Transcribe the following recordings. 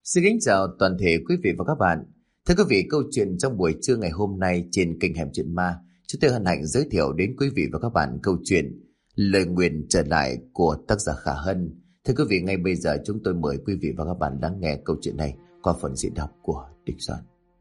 Xin kính chào toàn thể quý vị và các bạn. Thưa quý vị, câu chuyện trong buổi trưa ngày hôm nay trên kênh Hẻm Chuyện Ma, chúng tôi hân hạnh giới thiệu đến quý vị và các bạn câu chuyện Lời Nguyền Trở Lại của tác giả Khả Hân. Thưa quý vị, ngay bây giờ chúng tôi mời quý vị và các bạn lắng nghe câu chuyện này qua phần diễn đọc của Đình Sơn.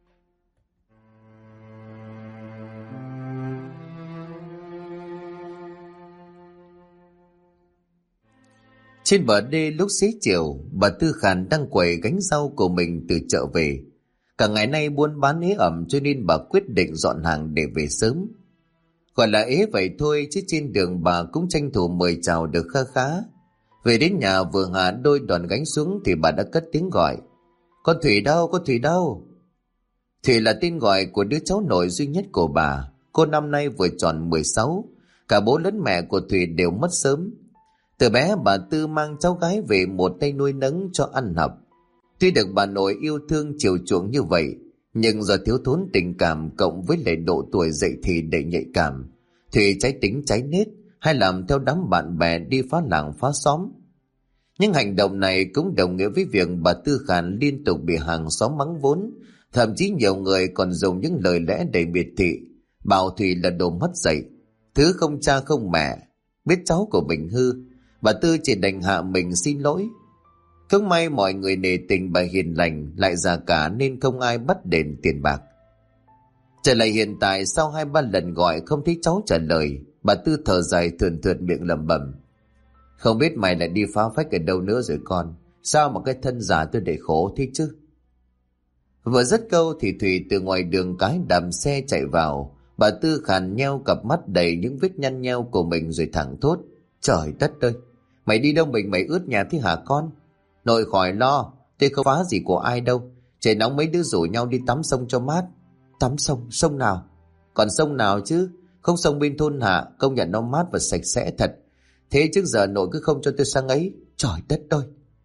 Trên bờ đê lúc xế chiều, bà Tư Khản đang quầy gánh rau của mình từ chợ về. Cả ngày nay buôn bán ế ẩm cho nên bà quyết định dọn hàng để về sớm. Gọi là ế vậy thôi chứ trên đường bà cũng tranh thủ mời chào được kha khá. Về đến nhà vừa hạ đôi đòn gánh xuống thì bà đã cất tiếng gọi. Con Thủy đâu, con Thủy đâu? Thủy là tên gọi của đứa cháu nội duy nhất của bà. Cô năm nay vừa tròn 16. Cả bố lẫn mẹ của Thủy đều mất sớm. Từ bé bà Tư mang cháu gái về một tay nuôi nấng cho ăn học. Tuy được bà nội yêu thương chiều chuộng như vậy, nhưng do thiếu thốn tình cảm cộng với lại độ tuổi dậy thì đầy nhạy cảm, Thủy trái tính trái nết hay làm theo đám bạn bè đi phá làng phá xóm. Nhưng hành động này cũng đồng nghĩa với việc bà Tư Khản liên tục bị hàng xóm mắng vốn, thậm chí nhiều người còn dùng những lời lẽ đầy miệt thị, bảo Thủy là đồ mất dạy, thứ không cha không mẹ, biết cháu của mình hư. Bà Tư chỉ đành hạ mình xin lỗi. Cũng may mọi người nể tình bà hiền lành, lại già cả nên không ai bắt đền tiền bạc. Trở lại hiện tại, sau 2-3 lần gọi không thấy cháu trả lời, bà Tư thở dài thườn thượt miệng lẩm bẩm. Không biết mày lại đi phá phách ở đâu nữa rồi con, sao mà cái thân già tôi để khổ thế chứ? Vừa dứt câu thì Thủy từ ngoài đường cái đạp xe chạy vào. Bà Tư Khản nheo cặp mắt đầy những vết nhăn nheo của mình rồi thẳng thốt. Trời đất ơi, mày đi đâu mày ướt nhà thế hả con? Nội khỏi lo, tôi không phá gì của ai đâu. Trời nóng mấy đứa rủ nhau đi tắm sông cho mát. Tắm sông? Sông nào? Còn sông nào chứ? Không, sông bên thôn Hạ, công nhận nó mát và sạch sẽ thật. Thế trước giờ nội cứ không cho tôi sang ấy. Trời đất ơi.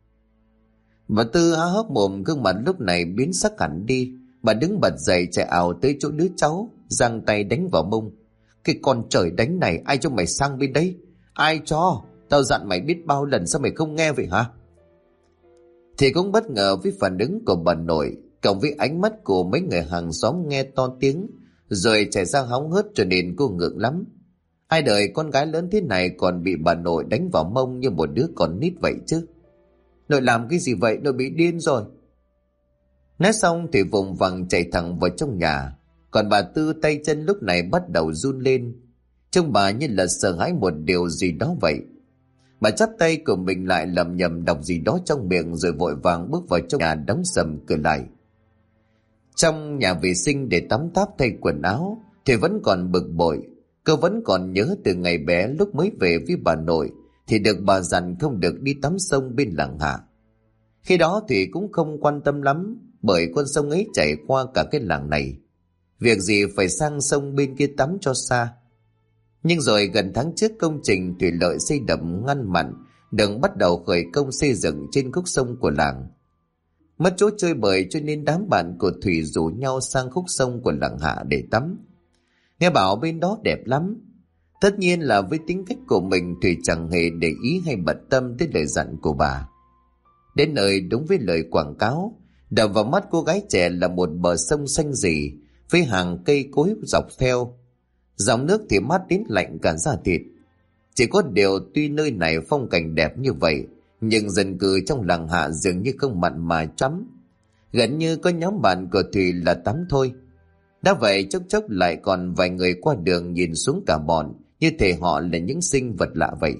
Bà Tư há hốc mồm, gương mặt lúc này biến sắc hẳn đi. Bà đứng bật dậy chạy ào tới chỗ đứa cháu, giang tay đánh vào mông. Cái con trời đánh này, ai cho mày sang bên đấy? Ai cho? Tao dặn mày biết bao lần, sao mày không nghe vậy hả? Thì cũng bất ngờ với phản ứng của bà nội, cộng với ánh mắt của mấy người hàng xóm nghe to tiếng, rồi chạy ra hóng hớt cho nên cô ngượng lắm. Ai đời con gái lớn thế này còn bị bà nội đánh vào mông như một đứa con nít vậy chứ. Nội làm cái gì vậy? Nội bị điên rồi. Nói xong thì vùng vằng chạy thẳng vào trong nhà. Còn bà Tư tay chân lúc này bắt đầu run lên. Trông bà như là sợ hãi một điều gì đó vậy. Bà chắp tay của mình lại lầm nhầm đọc gì đó trong miệng rồi vội vàng bước vào trong nhà đóng sầm cửa lại. Trong nhà vệ sinh để tắm táp thay quần áo thì vẫn còn bực bội. Cô vẫn còn nhớ từ ngày bé lúc mới về với bà nội thì được bà dặn không được đi tắm sông bên làng Hạ. Khi đó thì cũng không quan tâm lắm, bởi con sông ấy chảy qua cả cái làng này. Việc gì phải sang sông bên kia tắm cho xa. Nhưng rồi gần tháng trước công trình thủy lợi xây đập ngăn mặn đừng bắt đầu khởi công xây dựng trên khúc sông của làng. Mất chỗ chơi bời cho nên đám bạn của Thủy rủ nhau sang khúc sông của làng Hạ để tắm. Nghe bảo bên đó đẹp lắm. Tất nhiên là với tính cách của mình, Thủy chẳng hề để ý hay bận tâm tới lời dặn của bà. Đến nơi đúng với lời quảng cáo, đập vào mắt cô gái trẻ là một bờ sông xanh rì với hàng cây cối dọc theo. Dòng nước thì mát đến lạnh cả da thịt. Chỉ có điều tuy nơi này phong cảnh đẹp như vậy, nhưng dân cư trong làng Hạ dường như không mặn mà chấm. Gần như có nhóm bạn của Thủy là tắm thôi. Đã vậy chốc chốc lại còn vài người qua đường nhìn xuống cả bọn, như thể họ là những sinh vật lạ vậy.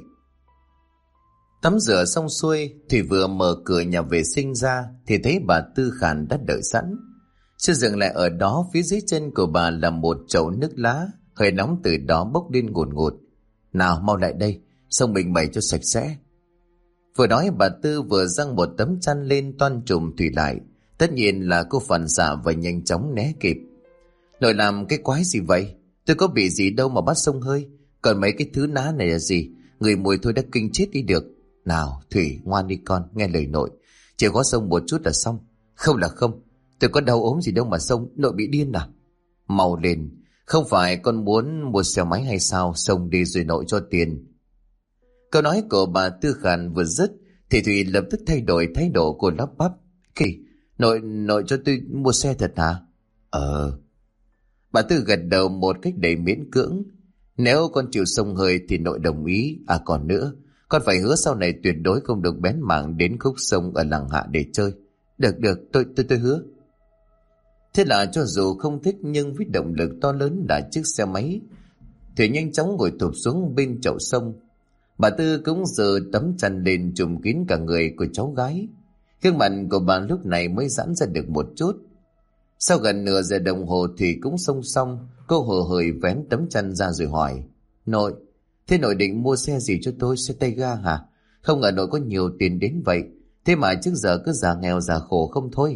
Tắm rửa xong xuôi, Thủy vừa mở cửa nhà vệ sinh ra thì thấy bà Tư Khản đã đợi sẵn. Chưa dừng lại ở đó, phía dưới chân của bà là một chậu nước lá, hơi nóng từ đó bốc lên ngùn ngụt. Nào mau lại đây, xông mình bày cho sạch sẽ. Vừa nói bà Tư vừa giăng một tấm chăn lên toan trùm Thủy lại. Tất nhiên là cô phản xạ và nhanh chóng né kịp. Nội làm cái quái gì vậy? Tôi có bị gì đâu mà bắt xông hơi. Còn mấy cái thứ ná này là gì? Người mùi thôi đã kinh chết đi được. Nào Thủy, ngoan đi con, nghe lời nội. Chỉ có xông một chút là xong. Không là không, tôi có đau ốm gì đâu mà xông. Nội bị điên à? Mau lên, không phải con muốn mua xe máy hay sao? Xông đi rồi nội cho tiền. Câu nói của bà Tư Khản vừa dứt thì Thủy lập tức thay đổi thái độ của lắp bắp. Nội cho tôi mua xe thật hả? Bà Tư gật đầu một cách đầy miễn cưỡng. Nếu con chịu xông hơi thì nội đồng ý. Còn nữa, con phải hứa sau này tuyệt đối không được bén mảng đến khúc sông ở làng Hạ để chơi. Được, tôi hứa. Thế là cho dù không thích nhưng với động lực to lớn là chiếc xe máy, Thủy nhanh chóng ngồi thụp xuống bên chậu sông. Bà Tư cũng giơ tấm chăn lên trùm kín cả người của cháu gái. Gương mặt của bà lúc này mới giãn ra được một chút. Sau gần nửa giờ đồng hồ Thủy cũng xông xong. Cô hờ hởi vén tấm chăn ra rồi hỏi: Nội, thế nội định mua xe gì cho tôi? Xe tay ga hả? Không ngờ nội có nhiều tiền đến vậy. Thế mà trước giờ cứ già nghèo già khổ không thôi.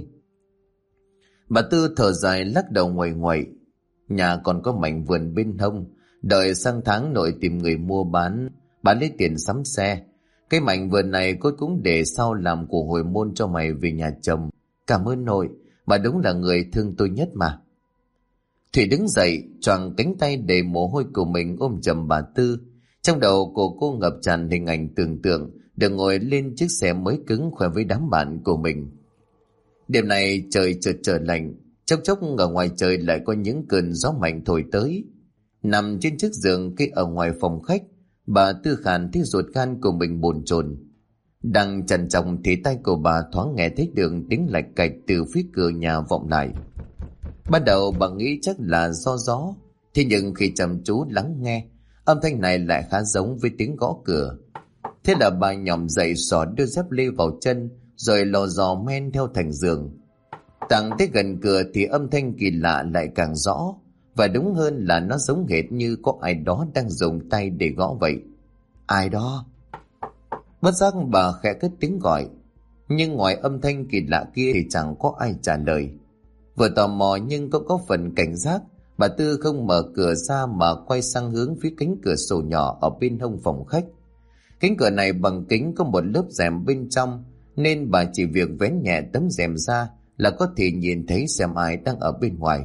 Bà Tư thở dài lắc đầu nguậy nguậy. Nhà còn có mảnh vườn bên hông, đợi sang tháng nội tìm người mua bán lấy tiền sắm xe. Cái mảnh vườn này cô cũng để sau làm của hồi môn cho mày về nhà chồng. Cảm ơn nội, bà đúng là người thương tôi nhất mà. Thủy đứng dậy, choàng cánh tay đầy mồ hôi của mình ôm chầm bà Tư. Trong đầu của cô ngập tràn hình ảnh tưởng tượng được ngồi lên chiếc xe mới cứng khoe với đám bạn của mình. Đêm này trời chợt trở lạnh, chốc chốc ở ngoài trời lại có những cơn gió mạnh thổi tới. Nằm trên chiếc giường kia ở ngoài phòng khách, bà Tư Khản thấy ruột gan của mình bồn chồn. Đang trằn trọc thì tay của bà thoáng nghe thấy được tiếng lạch cạch từ phía cửa nhà vọng lại. Ban đầu bà nghĩ chắc là do gió, thế nhưng khi chăm chú lắng nghe, âm thanh này lại khá giống với tiếng gõ cửa. Thế là bà nhòm dậy xỏ đưa dép lê vào chân, rồi lò dò men theo thành giường. Tặng tới gần cửa thì âm thanh kỳ lạ lại càng rõ, và đúng hơn là nó giống hệt như có ai đó đang dùng tay để gõ vậy. Ai đó? Bất giác bà khẽ cất tiếng gọi, nhưng ngoài âm thanh kỳ lạ kia thì chẳng có ai trả lời. Vừa tò mò nhưng cũng có phần cảnh giác, bà Tư không mở cửa ra mà quay sang hướng phía cánh cửa sổ nhỏ ở bên hông phòng khách. Cánh cửa này bằng kính có một lớp rèm bên trong, nên bà chỉ việc vén nhẹ tấm rèm ra là có thể nhìn thấy xem ai đang ở bên ngoài.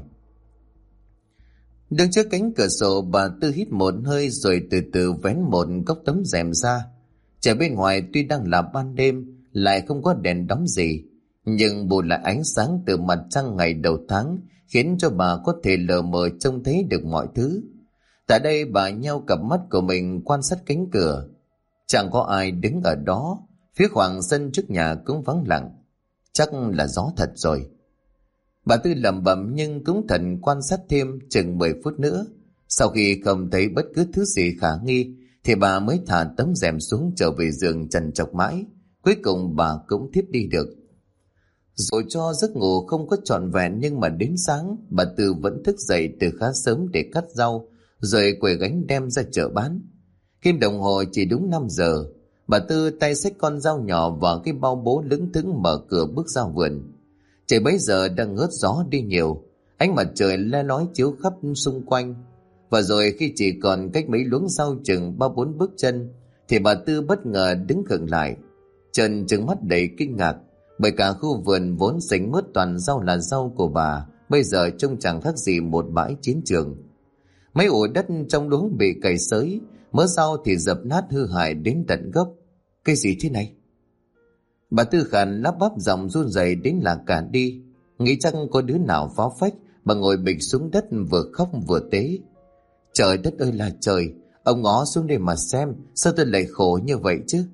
Đứng trước cánh cửa sổ, bà Tư hít một hơi rồi từ từ vén một góc tấm rèm ra. Trời bên ngoài tuy đang là ban đêm, lại không có đèn đóm gì, nhưng bù lại ánh sáng từ mặt trăng ngày đầu tháng khiến cho bà có thể lờ mờ trông thấy được mọi thứ. Tại đây bà nheo cặp mắt của mình quan sát cánh cửa. Chẳng có ai đứng ở đó, phía khoảng sân trước nhà cũng vắng lặng. Chắc là gió thật rồi. Bà Tư lẩm bẩm nhưng cũng thận quan sát thêm chừng 10 phút nữa. Sau khi không thấy bất cứ thứ gì khả nghi thì bà mới thả tấm rèm xuống trở về giường trằn trọc mãi. Cuối cùng bà cũng thiếp đi được. Rồi cho giấc ngủ không có trọn vẹn, nhưng mà đến sáng bà Tư vẫn thức dậy từ khá sớm để cắt rau, rồi quầy gánh đem ra chợ bán. Kim đồng hồ chỉ đúng 5 giờ. Bà Tư tay xách con dao nhỏ và cái bao bố lững thững mở cửa bước ra vườn. Trời bấy giờ đang ngớt gió đi nhiều, ánh mặt trời le lói chiếu khắp xung quanh. Và rồi khi chỉ còn cách mấy luống rau chừng 3-4 bước chân thì bà Tư bất ngờ đứng khựng lại, trợn trừng mắt đầy kinh ngạc, bởi cả khu vườn vốn xanh mướt toàn rau là rau của bà bây giờ trông chẳng khác gì một bãi chiến trường. Mấy ổ đất trong luống bị cày xới, mớ rau thì dập nát hư hại đến tận gốc. Cái gì thế này? Bà Tư Khản lắp bắp giọng run rẩy đến là cả đi. Nghĩ chắc có đứa nào phá phách, bà ngồi bịch xuống đất vừa khóc vừa tế. Trời đất ơi là trời, ông ngó xuống đây mà xem, sao tôi lại khổ như vậy chứ?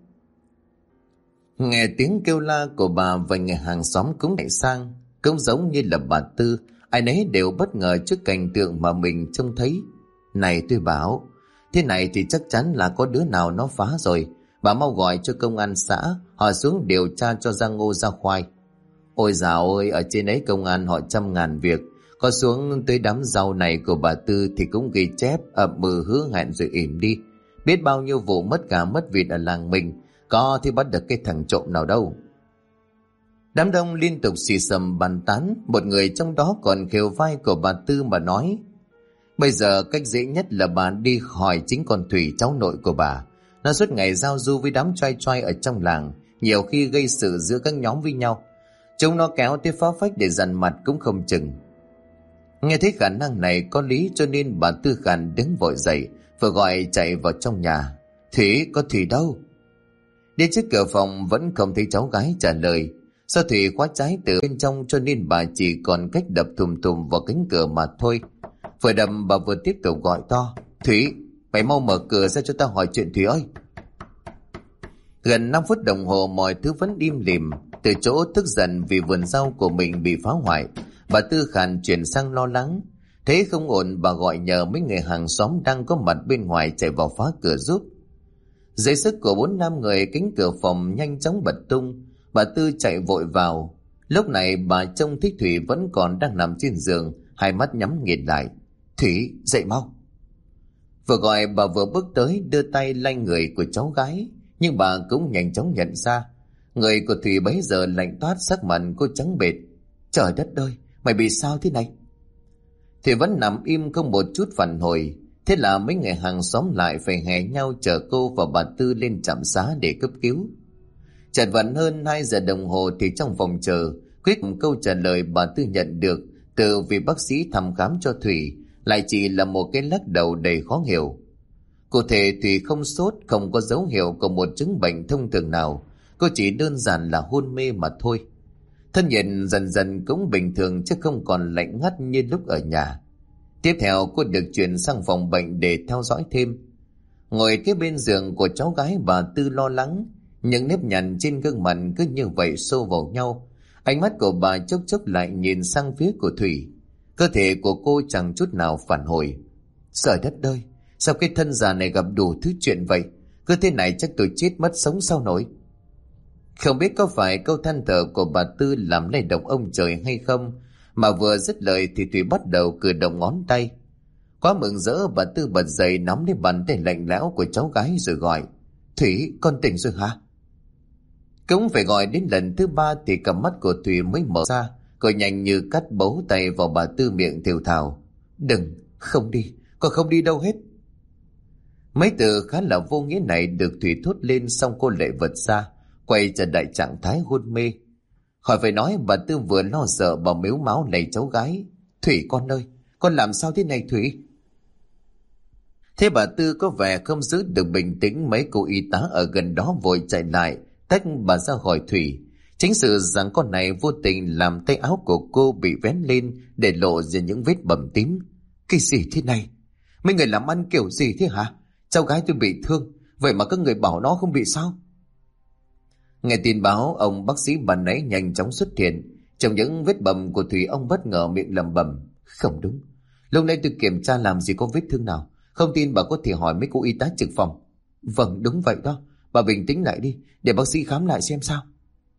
Nghe tiếng kêu la của bà và người hàng xóm cũng lại sang, cũng giống như là bà Tư, ai nấy đều bất ngờ trước cảnh tượng mà mình trông thấy. Này tôi bảo, thế này thì chắc chắn là có đứa nào nó phá rồi. Bà mau gọi cho công an xã, họ xuống điều tra cho ra ngô ra khoai. Ôi dạo ơi, ở trên ấy công an họ trăm ngàn việc, có xuống tới đám rau này của bà Tư thì cũng ghi chép, ậm ừ hứa hẹn rồi ỉm đi. Biết bao nhiêu vụ mất gà mất vịt ở làng mình, có thì bắt được cái thằng trộm nào đâu. Đám đông liên tục xì xầm bàn tán, một người trong đó còn khều vai của bà Tư mà nói: bây giờ cách dễ nhất là bà đi hỏi chính con Thủy, cháu nội của bà. Nó suốt ngày giao du với đám trai trai ở trong làng, nhiều khi gây sự giữa các nhóm với nhau. Chúng nó kéo tới phá phách để dằn mặt cũng không chừng. Nghe thấy khả năng này có lý, cho nên bà Tư Khản đứng vội dậy, vừa gọi chạy vào trong nhà. Thủy, có Thủy đâu? Đến trước cửa phòng vẫn không thấy cháu gái trả lời. Sao Thủy khóa trái từ bên trong cho nên bà chỉ còn cách đập thùm thùm vào cánh cửa mà thôi. Vừa đập bà vừa tiếp tục gọi to: Thủy, mày mau mở cửa ra cho tao hỏi chuyện Thủy ơi. Gần 5 phút đồng hồ mọi thứ vẫn im lìm. Từ chỗ tức giận vì vườn rau của mình bị phá hoại, bà Tư Khản chuyển sang lo lắng. Thế không ổn, bà gọi nhờ mấy người hàng xóm đang có mặt bên ngoài chạy vào phá cửa giúp. Dưới sức của 4-5 người, cánh cửa phòng nhanh chóng bật tung. Bà Tư chạy vội vào. Lúc này bà trông thấy Thủy vẫn còn đang nằm trên giường, hai mắt nhắm nghiền lại. Thủy, dậy mau. Vừa gọi bà vừa bước tới đưa tay lay người của cháu gái, nhưng bà cũng nhanh chóng nhận ra người của Thủy bấy giờ lạnh toát, sắc mặt cô trắng bệch. Trời đất ơi, mày bị sao thế này? Thủy vẫn nằm im không một chút phản hồi. Thế là mấy người hàng xóm lại phải hè nhau chở cô và bà Tư lên trạm xá để cấp cứu. Chật vật hơn 2 giờ đồng hồ thì trong phòng chờ, cuối cùng câu trả lời bà Tư nhận được từ vị bác sĩ thăm khám cho Thủy lại chỉ là một cái lắc đầu đầy khó hiểu. Cụ thể Thủy không sốt, không có dấu hiệu của một chứng bệnh thông thường nào, cô chỉ đơn giản là hôn mê mà thôi. Thân nhiệt dần dần cũng bình thường chứ không còn lạnh ngắt như lúc ở nhà. Tiếp theo cô được chuyển sang phòng bệnh để theo dõi thêm. Ngồi kế bên giường của cháu gái, bà Tư lo lắng, những nếp nhăn trên gương mặt cứ như vậy xô vào nhau. Ánh mắt của bà chốc chốc lại nhìn sang phía của Thủy. Cơ thể của cô chẳng chút nào phản hồi. Trời đất ơi, sao cái thân già này gặp đủ thứ chuyện vậy? Cứ thế này chắc tôi chết mất sống sao nổi. Không biết có phải câu than thở của bà Tư làm lay động ông trời hay không, mà vừa dứt lời thì Thủy bắt đầu cử động ngón tay. Quá mừng rỡ, bà Tư bật dậy nắm lấy bàn tay lạnh lẽo của cháu gái rồi gọi: Thủy, con tỉnh rồi hả? Cũng phải gọi đến lần thứ 3 thì cặp mắt của Thủy mới mở ra. Cô nhanh như cắt bấu tay vào bà Tư, miệng thều thào: Đừng, không đi, con không đi đâu hết. Mấy từ khá là vô nghĩa này được Thủy thốt lên, xong cô lại vật ra, quay trở lại trạng thái hôn mê. Khỏi phải nói, bà Tư vừa lo sợ bà mếu máo lạy cháu gái: Thủy con ơi, con làm sao thế này Thủy? Thế bà Tư có vẻ không giữ được bình tĩnh, mấy cô y tá ở gần đó vội chạy lại tách bà ra khỏi Thủy. Chính sự rằng con này vô tình làm tay áo của cô bị vén lên để lộ ra những vết bầm tím. Cái gì thế này? Mấy người làm ăn kiểu gì thế hả? Cháu gái tôi bị thương, vậy mà các người bảo nó không bị sao? Nghe tin báo, ông bác sĩ ban nãy nhanh chóng xuất hiện. Trong những vết bầm của Thủy, ông bất ngờ miệng lẩm bẩm: Không đúng, lúc nãy tôi kiểm tra làm gì có vết thương nào. Không tin bà có thể hỏi mấy cô y tá trực phòng. Vâng, đúng vậy đó. Bà bình tĩnh lại đi, để bác sĩ khám lại xem sao.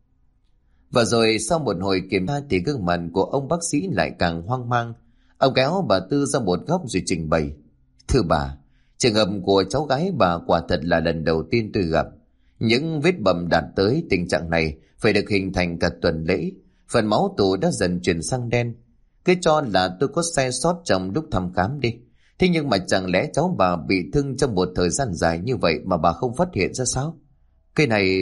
Và rồi sau một hồi kiểm tra thì gương mặt của ông bác sĩ lại càng hoang mang. Ông kéo bà Tư ra một góc rồi trình bày: Thưa bà, trường hợp của cháu gái bà quả thật là lần đầu tiên tôi gặp. Những vết bầm đạt tới tình trạng này phải được hình thành cả tuần lễ. Phần máu tụ đã dần chuyển sang đen. Cứ cho là tôi có sai sót trong lúc thăm khám đi. Thế nhưng mà chẳng lẽ cháu bà bị thương trong một thời gian dài như vậy mà bà không phát hiện ra sao? Cái này...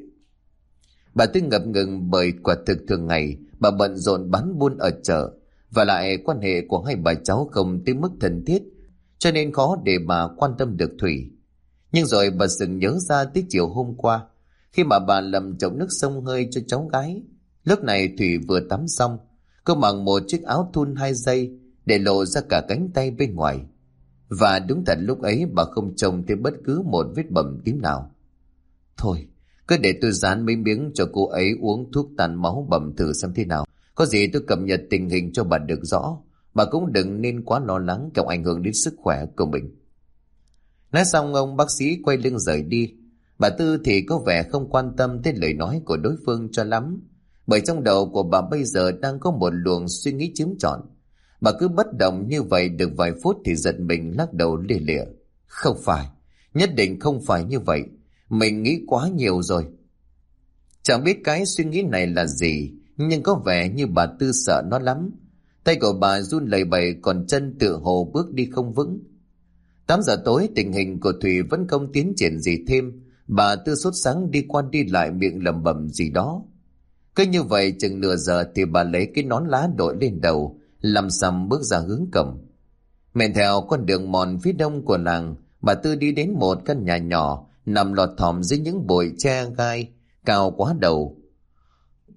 Bà Tư ngập ngừng bởi quả thực thường ngày bà bận rộn bán buôn ở chợ, và lại quan hệ của hai bà cháu không tới mức thân thiết, cho nên khó để bà quan tâm được Thủy. Nhưng rồi bà sực nhớ ra tới chiều hôm qua, khi mà bà làm chậu nước xông hơi cho cháu gái. Lúc này Thủy vừa tắm xong, cô mặc một chiếc áo thun 2 dây để lộ ra cả cánh tay bên ngoài. Và đúng thật lúc ấy bà không trông thấy bất cứ một vết bầm tím nào. Thôi, cứ để tôi dán mấy miếng cho cô ấy uống thuốc tan máu bầm thử xem thế nào. Có gì tôi cập nhật tình hình cho bà được rõ. Bà cũng đừng nên quá lo lắng kẻo ảnh hưởng đến sức khỏe của mình. Nói xong, ông bác sĩ quay lưng rời đi. Bà Tư thì có vẻ không quan tâm tới lời nói của đối phương cho lắm, bởi trong đầu của bà bây giờ đang có một luồng suy nghĩ chiếm trọn. Bà cứ bất động như vậy được vài phút thì giật mình lắc đầu lia lịa: Không phải, nhất định không phải như vậy. Mình nghĩ quá nhiều rồi. Chẳng biết cái suy nghĩ này là gì, nhưng có vẻ như bà Tư sợ nó lắm. Tay của bà run lẩy bẩy, còn chân tựa hồ bước đi không vững. 8 giờ tối, tình hình của Thủy vẫn không tiến triển gì thêm. Bà Tư sốt sắng đi qua đi lại, miệng lẩm bẩm gì đó. Cứ như vậy chừng nửa giờ thì bà lấy cái nón lá đội lên đầu, lầm xầm bước ra hướng cổng. Men theo con đường mòn phía đông của làng, bà Tư đi đến một căn nhà nhỏ nằm lọt thỏm dưới những bụi tre gai cao quá đầu.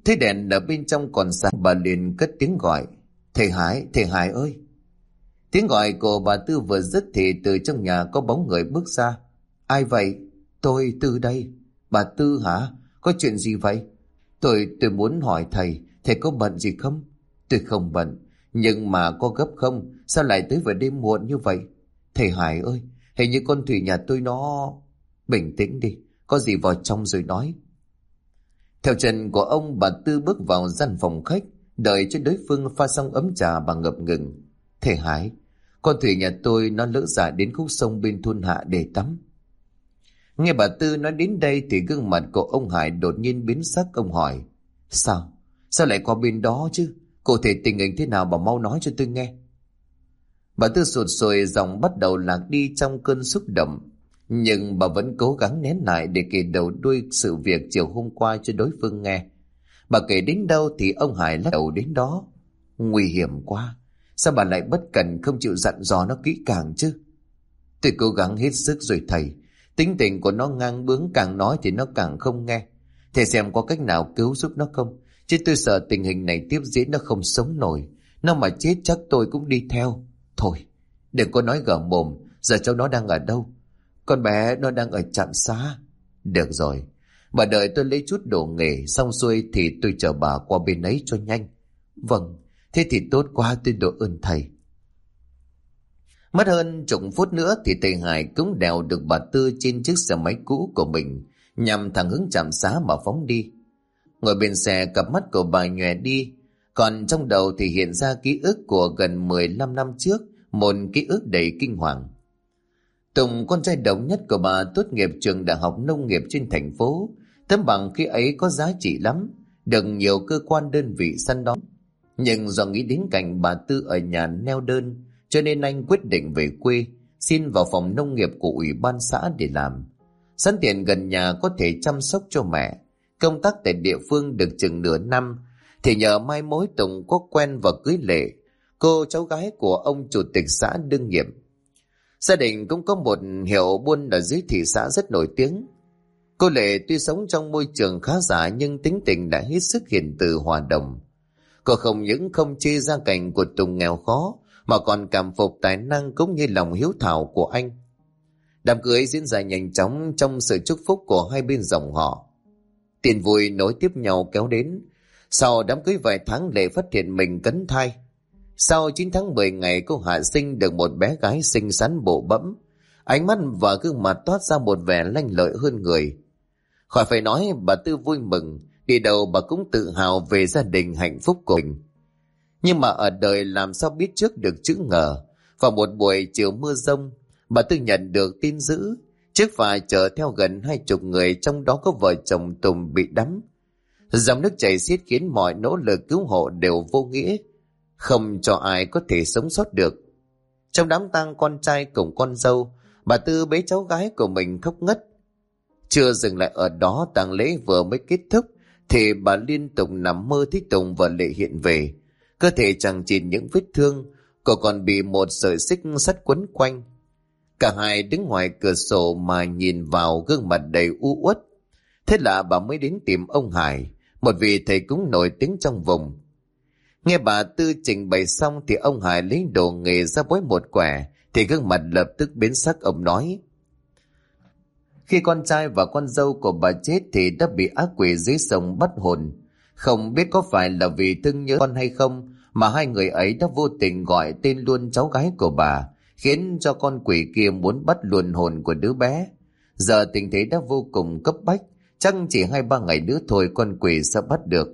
Thấy đèn ở bên trong còn sáng, bà liền cất tiếng gọi: thầy Hải ơi! Tiếng gọi của bà Tư vừa dứt thì từ trong nhà có bóng người bước ra. Ai vậy? Tôi Tư đây. Bà Tư hả? Có chuyện gì vậy? Tôi muốn hỏi thầy có bận gì không? Tôi không bận, nhưng mà có gấp không? Sao lại tới vào đêm muộn như vậy? Thầy Hải ơi, hình như con Thủy nhà tôi nó... Bình tĩnh đi, có gì vào trong rồi nói. Theo chân của ông, bà Tư bước vào gian phòng khách, đợi cho đối phương pha xong ấm trà, bà ngập ngừng. Thầy Hải, con Thủy nhà tôi nó lỡ dại đến khúc sông bên thôn Hạ để tắm. Nghe bà Tư nói đến đây thì gương mặt của ông Hải đột nhiên biến sắc. Ông hỏi: Sao lại qua bên đó chứ? Cụ thể tình hình thế nào bà mau nói cho tôi nghe. Bà Tư sụt sùi, giọng bắt đầu lạc đi trong cơn xúc động, nhưng bà vẫn cố gắng nén lại để kể đầu đuôi sự việc chiều hôm qua cho đối phương nghe. Bà kể đến đâu thì ông Hải lắc đầu đến đó. Nguy hiểm quá, sao bà lại bất cần không chịu dặn dò nó kỹ càng chứ? Tôi cố gắng hết sức rồi thầy. Tính tình của nó ngang bướng, càng nói thì nó càng không nghe. Thầy xem có cách nào cứu giúp nó không? Chứ tôi sợ tình hình này tiếp diễn nó không sống nổi. Nó mà chết chắc tôi cũng đi theo. Thôi, đừng có nói gở mồm. Giờ cháu nó đang ở đâu? Con bé nó đang ở trạm xá. Được rồi, bà đợi tôi lấy chút đồ nghề xong xuôi thì tôi chở bà qua bên ấy cho nhanh. Vâng, thế thì tốt quá, tôi độ ơn thầy. Mất hơn chục phút nữa thì thầy Hải cũng đèo được bà Tư trên chiếc xe máy cũ của mình, nhằm thẳng hướng trạm xá mà phóng đi. Ngồi bên xe, cặp mắt của bà nhòe đi, còn trong đầu thì hiện ra ký ức của gần 15 năm trước, một ký ức đầy kinh hoàng. Tùng, con trai độc nhất của bà, tốt nghiệp trường đại học nông nghiệp trên thành phố. Tấm bằng khi ấy có giá trị lắm, được nhiều cơ quan đơn vị săn đón. Nhưng do nghĩ đến cảnh bà Tư ở nhà neo đơn, cho nên anh quyết định về quê, xin vào phòng nông nghiệp của ủy ban xã để làm. Sẵn tiền gần nhà có thể chăm sóc cho mẹ. Công tác tại địa phương được chừng nửa năm, thì nhờ mai mối Tùng có quen và cưới Lệ, cô cháu gái của ông chủ tịch xã đương nhiệm. Gia đình cũng có một hiệu buôn ở dưới thị xã rất nổi tiếng. Cô Lệ tuy sống trong môi trường khá giả nhưng tính tình đã hết sức hiền từ hòa đồng. Cô không những không chê gia cảnh của Tùng nghèo khó, mà còn cảm phục tài năng cũng như lòng hiếu thảo của anh. Đám cưới diễn ra nhanh chóng trong sự chúc phúc của hai bên dòng họ. Tiền vui nối tiếp nhau kéo đến. Sau đám cưới vài tháng, Lệ phát hiện mình cấn thai. Sau 9 tháng 10 ngày, cô hạ sinh được một bé gái xinh xắn bộ bẫm, ánh mắt và gương mặt toát ra một vẻ lanh lợi hơn người. Khỏi phải nói, bà Tư vui mừng, đi đầu bà cũng tự hào về gia đình hạnh phúc của mình. Nhưng mà ở đời làm sao biết trước được chữ ngờ. Vào một buổi chiều mưa rông, bà Tư nhận được tin dữ. Chiếc phà chở theo gần 20 người, trong đó có vợ chồng Tùng bị đắm. Dòng nước chảy xiết khiến mọi nỗ lực cứu hộ đều vô nghĩa, không cho ai có thể sống sót được. Trong đám tang con trai cùng con dâu, bà Tư bế cháu gái của mình khóc ngất. Chưa dừng lại ở đó, tang lễ vừa mới kết thúc thì bà liên tục nằm mơ thấy Tùng và Lệ hiện về. Cơ thể chằng chịt những vết thương, cô còn bị một sợi xích sắt quấn quanh. Cả hai đứng ngoài cửa sổ mà nhìn vào gương mặt đầy u uất. Thế là bà mới đến tìm ông Hải, một vị thầy cúng nổi tiếng trong vùng. Nghe bà Tư trình bày xong thì ông Hải lấy đồ nghề ra bói một quẻ, thì gương mặt lập tức biến sắc. Ông nói: Khi con trai và con dâu của bà chết thì đã bị ác quỷ dưới sông bắt hồn. Không biết có phải là vì thương nhớ con hay không, mà hai người ấy đã vô tình gọi tên luôn cháu gái của bà, khiến cho con quỷ kia muốn bắt luôn hồn của đứa bé. Giờ tình thế đã vô cùng cấp bách, chắc chỉ 2-3 ngày nữa thôi con quỷ sẽ bắt được.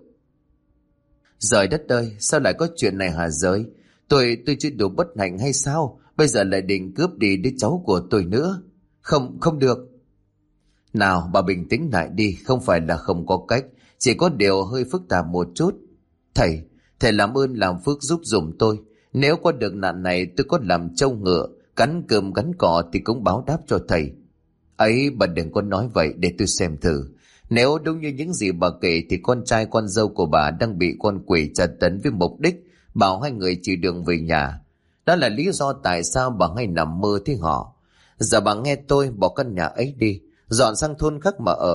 Trời đất ơi, sao lại có chuyện này hả Giới? Tôi chưa đủ bất hạnh hay sao? Bây giờ lại định cướp đi đứa cháu của tôi nữa. Không được. Nào, bà bình tĩnh lại đi, không phải là không có cách, chỉ có điều hơi phức tạp một chút. Thầy làm ơn làm phước giúp dùm tôi. Nếu có được nạn này, tôi có làm trâu ngựa, cắn cơm gắn cỏ thì cũng báo đáp cho thầy. Ấy, bà đừng có nói vậy, để tôi xem thử. Nếu đúng như những gì bà kể thì con trai con dâu của bà đang bị con quỷ tra tấn với mục đích bảo hai người chỉ đường về nhà. Đó là lý do tại sao bà hay nằm mơ thấy họ. Giờ bà nghe tôi, bỏ căn nhà ấy đi, dọn sang thôn khác mà ở.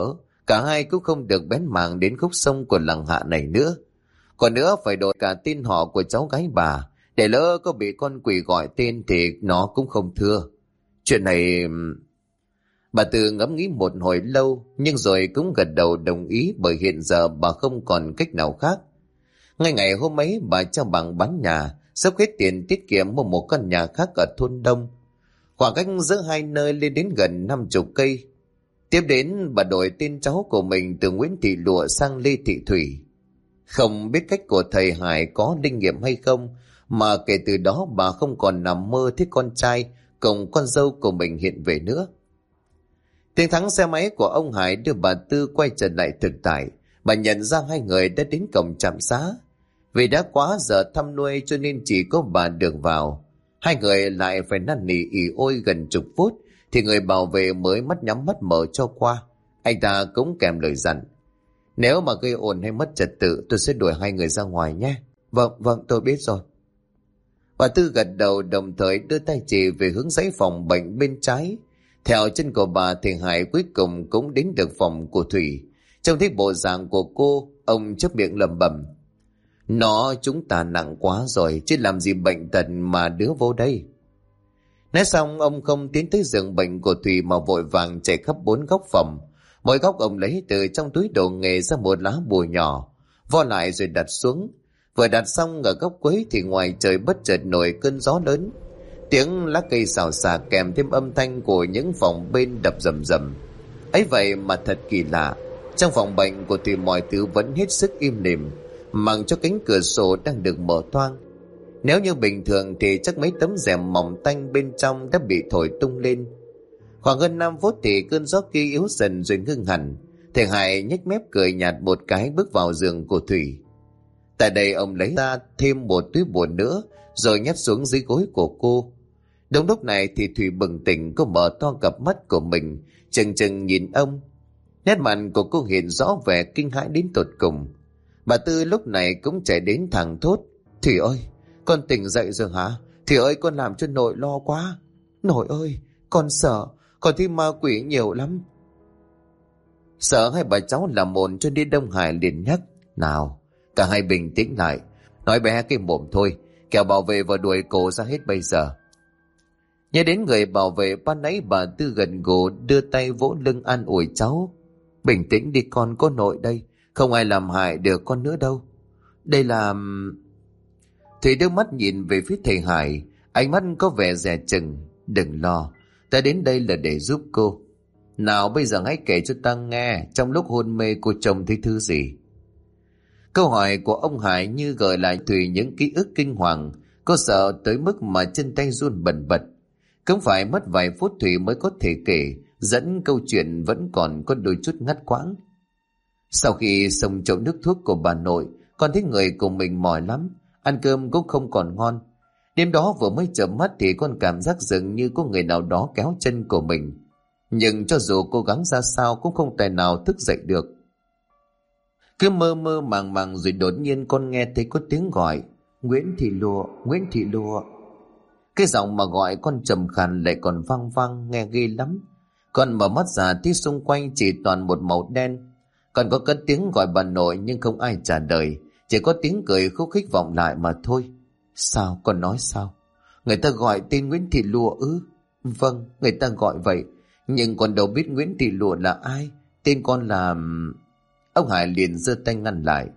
Cả hai cũng không được bén mảng đến khúc sông của làng Hạ này nữa. Còn nữa phải đổi cả tên họ của cháu gái bà, để lỡ có bị con quỷ gọi tên thì nó cũng không thưa. Chuyện này... Bà Tư ngẫm nghĩ một hồi lâu, nhưng rồi cũng gật đầu đồng ý, bởi hiện giờ bà không còn cách nào khác. Ngay ngày hôm ấy, bà cho bằng bán nhà, sắp hết tiền tiết kiệm mua một căn nhà khác ở thôn Đông. Khoảng cách giữa hai nơi lên đến gần 50 cây. Tiếp đến, bà đổi tên cháu của mình từ Nguyễn Thị Lụa sang Lê Thị Thủy. Không biết cách của thầy Hải có linh nghiệm hay không, mà kể từ đó bà không còn nằm mơ thấy con trai cùng con dâu của mình hiện về nữa. Tiếng thắng xe máy của ông Hải đưa bà Tư quay trở lại thực tại. Bà nhận ra hai người đã đến cổng trạm xá. Vì đã quá giờ thăm nuôi cho nên chỉ có bà được vào. Hai người lại phải năn nỉ ỉ ôi gần chục phút thì người bảo vệ mới mắt nhắm mắt mở cho qua. Anh ta cũng kèm lời dặn: nếu mà gây ồn hay mất trật tự, tôi sẽ đuổi hai người ra ngoài nhé. Vâng, tôi biết rồi. Bà Tư gật đầu, đồng thời đưa tay chỉ về hướng dãy phòng bệnh bên trái. Theo chân của bà thì Hải cuối cùng cũng đến được phòng của Thủy. Trông thấy bộ dạng của cô, ông chớp miệng lẩm bẩm: chúng ta nặng quá rồi, chứ làm gì bệnh tật mà đứa vô đây. Nói xong, ông không tiến tới giường bệnh của Thủy mà vội vàng chạy khắp 4 góc phòng. Mỗi góc ông lấy từ trong túi đồ nghề ra một lá bùa nhỏ, vo lại rồi đặt xuống. Vừa đặt xong, ở góc cuối thì ngoài trời bất chợt nổi cơn gió lớn. Tiếng lá cây xào xạc kèm thêm âm thanh của những phòng bên đập rầm rầm. Ấy vậy mà thật kỳ lạ, trong phòng bệnh của Thủy mọi thứ vẫn hết sức im lìm, mặc cho cánh cửa sổ đang được mở toang. Nếu như bình thường thì chắc mấy tấm rèm mỏng tanh bên trong đã bị thổi tung lên. Khoảng hơn 5 phút thì cơn gió kia yếu dần rồi ngưng hẳn. Thầy Hải nhếch mép cười nhạt một cái, bước vào giường của Thủy. Tại đây ông lấy ra thêm một túi bùa nữa rồi nhét xuống dưới gối của cô. Đúng lúc này thì Thủy bừng tỉnh, cô mở to cặp mắt của mình, chừng chừng nhìn ông. Nét mặt của cô hiện rõ vẻ kinh hãi đến tột cùng. Bà Tư lúc này cũng chạy đến thẳng thốt: Thủy ơi, con tỉnh dậy rồi hả? Thủy ơi, con làm cho nội lo quá. Nội ơi, con sợ, con thấy ma quỷ nhiều lắm. Sợ hai bà cháu làm ồn cho nên Đông Hải liền nhắc: nào, cả hai bình tĩnh lại, nói bé cái mồm thôi, kẻo bảo vệ và đuổi cổ ra hết bây giờ. Nhớ đến người bảo vệ ban nãy, bà Tư gần gù đưa tay vỗ lưng an ủi cháu: bình tĩnh đi con, có nội đây, không ai làm hại được con nữa đâu. Đây là... Thủy đưa mắt nhìn về phía thầy Hải, ánh mắt có vẻ dè chừng. Đừng lo, ta đến đây là để giúp cô. Nào bây giờ hãy kể cho ta nghe, trong lúc hôn mê cô trông thấy thứ gì? Câu hỏi của ông Hải như gợi lại Thủy những ký ức kinh hoàng. Cô sợ tới mức mà chân tay run bần bật. Cũng phải mất vài phút Thủy mới có thể kể, dẫn câu chuyện vẫn còn có đôi chút ngắt quãng. Sau khi xông chậu nước thuốc của bà nội, con thấy người của mình mỏi lắm, ăn cơm cũng không còn ngon. Đêm đó vừa mới chợp mắt thì con cảm giác dường như có người nào đó kéo chân của mình. Nhưng cho dù cố gắng ra sao cũng không tài nào thức dậy được. Cứ mơ mơ màng màng rồi đột nhiên con nghe thấy có tiếng gọi: Nguyễn Thị Lụa, Nguyễn Thị Lụa. Cái giọng mà gọi con trầm khàn lại còn vang vang, nghe ghê lắm. Con mở mắt ra thấy xung quanh chỉ toàn một màu đen. Còn có cất tiếng gọi bà nội nhưng không ai trả lời, chỉ có tiếng cười khúc khích vọng lại mà thôi. Sao, con nói sao? Người ta gọi tên Nguyễn Thị Lụa ư? Vâng, người ta gọi vậy, nhưng con đâu biết Nguyễn Thị Lụa là ai. Tên con là... Ông Hải liền giơ tay ngăn lại.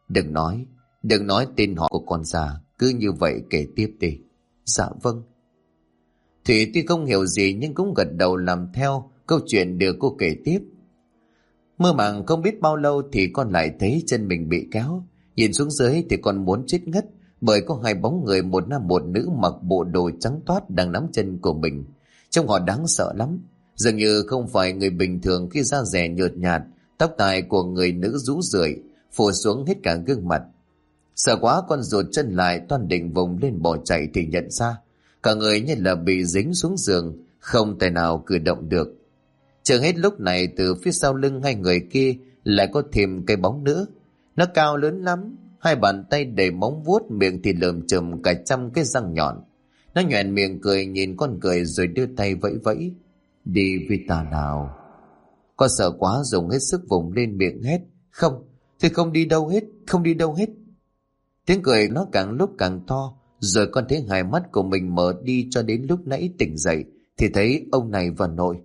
Đừng nói tên họ của con ra, cứ như vậy kể tiếp đi. Dạ vâng. Thủy tuy không hiểu gì nhưng cũng gật đầu làm theo câu chuyện được cô kể tiếp. Mơ màng không biết bao lâu thì con lại thấy chân mình bị kéo. Nhìn xuống dưới thì con muốn chết ngất, bởi có hai bóng người, một nam một nữ, mặc bộ đồ trắng toát đang nắm chân của mình. Trông họ đáng sợ lắm, dường như không phải người bình thường khi da dẻ nhợt nhạt, tóc tai của người nữ rũ rượi phủ xuống hết cả gương mặt. Sợ quá con rụt chân lại, toan định vùng lên bỏ chạy thì nhận ra cả người như là bị dính xuống giường, không thể nào cử động được. Chờ hết lúc này từ phía sau lưng hai người kia lại có thêm cái bóng nữa. Nó cao lớn lắm, hai bàn tay đầy móng vuốt, miệng thì lởm chởm cả trăm cái răng nhọn. Nó nhoẻn miệng cười nhìn con cười rồi đưa tay vẫy vẫy: Đi với ta nào. Con sợ quá dùng hết sức vùng lên miệng hét. Không, tôi không đi đâu hết, không đi đâu hết. Tiếng cười nó càng lúc càng to, rồi con thấy hai mắt của mình mở đi cho đến lúc nãy tỉnh dậy thì thấy ông này và nội.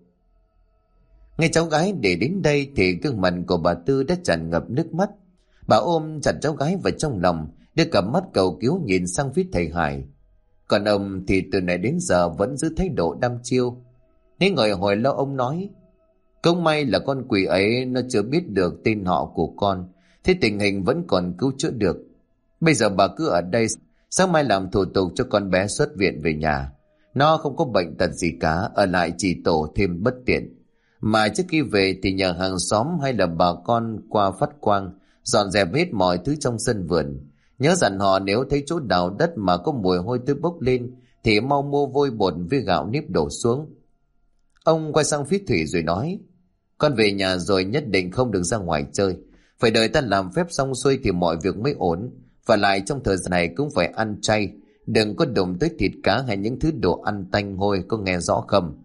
Nghe cháu gái để đến đây thì gương mặt của bà Tư đã tràn ngập nước mắt. Bà ôm chặt cháu gái vào trong lòng, đưa cặp mắt cầu cứu nhìn sang phía thầy Hải. Còn ông thì từ nãy đến giờ vẫn giữ thái độ đăm chiêu. Nên ngồi hồi lâu ông nói: Không may là con quỷ ấy nó chưa biết được tên họ của con, thế tình hình vẫn còn cứu chữa được. Bây giờ bà cứ ở đây, sáng mai làm thủ tục cho con bé xuất viện về nhà. Nó không có bệnh tật gì cả, ở lại chỉ tổ thêm bất tiện. Mà trước khi về thì nhờ hàng xóm hay là bà con qua phát quang dọn dẹp hết mọi thứ trong sân vườn. Nhớ dặn họ nếu thấy chỗ đào đất mà có mùi hôi thối bốc lên thì mau mua vôi bột với gạo nếp đổ xuống. Ông quay sang phía Thủy rồi nói: Con về nhà rồi nhất định không được ra ngoài chơi. Phải đợi ta làm phép xong xuôi thì mọi việc mới ổn. Và lại trong thời gian này cũng phải ăn chay, đừng có đụng tới thịt cá hay những thứ đồ ăn tanh hôi, có nghe rõ không?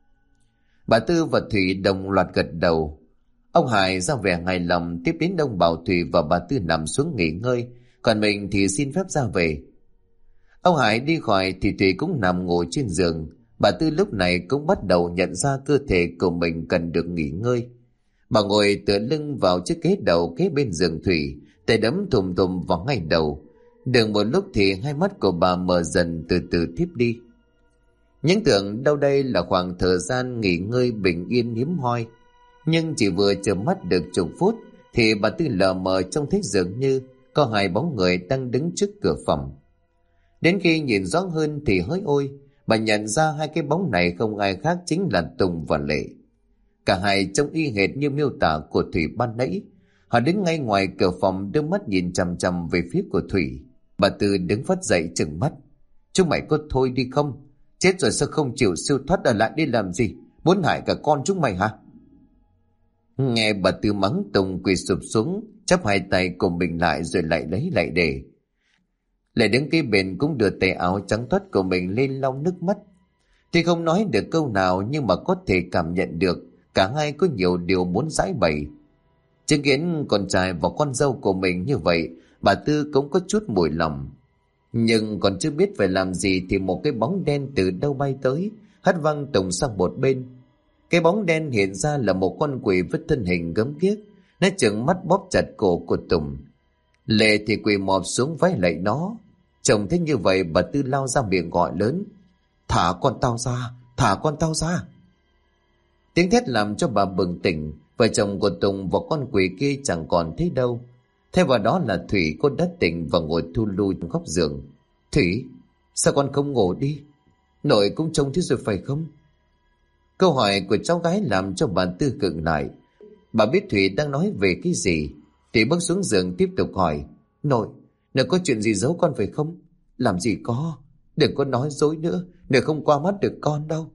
Bà Tư và Thủy đồng loạt gật đầu. Ông Hải ra vẻ hài lòng, tiếp đến ông bảo Thủy và bà Tư nằm xuống nghỉ ngơi, còn mình thì xin phép ra về. Ông Hải đi khỏi thì Thủy cũng nằm ngồi trên giường. Bà Tư lúc này cũng bắt đầu nhận ra cơ thể của mình cần được nghỉ ngơi. Bà ngồi tựa lưng vào chiếc ghế đầu kế bên giường Thủy, tay đấm thùm thùm vào ngay đầu. Được một lúc thì hai mắt của bà mở dần, từ từ thiếp đi. Những tưởng đâu đây là khoảng thời gian nghỉ ngơi bình yên hiếm hoi, nhưng chỉ vừa chợp mắt được chục phút thì bà Tư lờ mờ trông thấy dường như có hai bóng người đang đứng trước cửa phòng. Đến khi nhìn rõ hơn thì hỡi ôi, bà nhận ra hai cái bóng này không ai khác chính là Tùng và Lệ. Cả hai trông y hệt như miêu tả của Thủy ban nãy. Họ đứng ngay ngoài cửa phòng, đưa mắt nhìn chằm chằm về phía của Thủy. Bà Tư đứng phắt dậy trừng mắt: Chúng mày có thôi đi không? Chết rồi sao không chịu siêu thoát ở lại đi làm gì? Muốn hại cả con chúng mày hả? Nghe bà Tư mắng, Tùng quỳ sụp xuống, chắp hai tay của mình lại rồi lại lấy lại để. Lại đứng kế bên cũng đưa tay áo trắng toát của mình lên lau nước mắt. Thì không nói được câu nào nhưng mà có thể cảm nhận được cả hai có nhiều điều muốn giải bày. Chứng kiến con trai và con dâu của mình như vậy, bà Tư cũng có chút mùi lòng. Nhưng còn chưa biết phải làm gì thì một cái bóng đen từ đâu bay tới, hất văng Tùng sang một bên. Cái bóng đen hiện ra là một con quỷ với thân hình gớm ghiếc, nó trừng mắt bóp chặt cổ của Tùng. Lệ thì quỳ mọp xuống vái lạy nó. Chồng thấy như vậy, bà Tư lao ra miệng gọi lớn: Thả con tao ra, thả con tao ra. Tiếng thét làm cho bà bừng tỉnh. Vợ chồng của Tùng và con quỷ kia chẳng còn thấy đâu. Thay vào đó là Thủy, cô đã tỉnh và ngồi thu lu trong góc giường. Thủy, sao con không ngủ đi? Nội cũng trông thấy rồi phải không? Câu hỏi của cháu gái làm cho bà Tư khựng lại. Bà biết Thủy đang nói về cái gì. Thủy bước xuống giường tiếp tục hỏi: Nội có chuyện gì giấu con phải không? Làm gì có, đừng có nói dối nữa, nội không qua mắt được con đâu.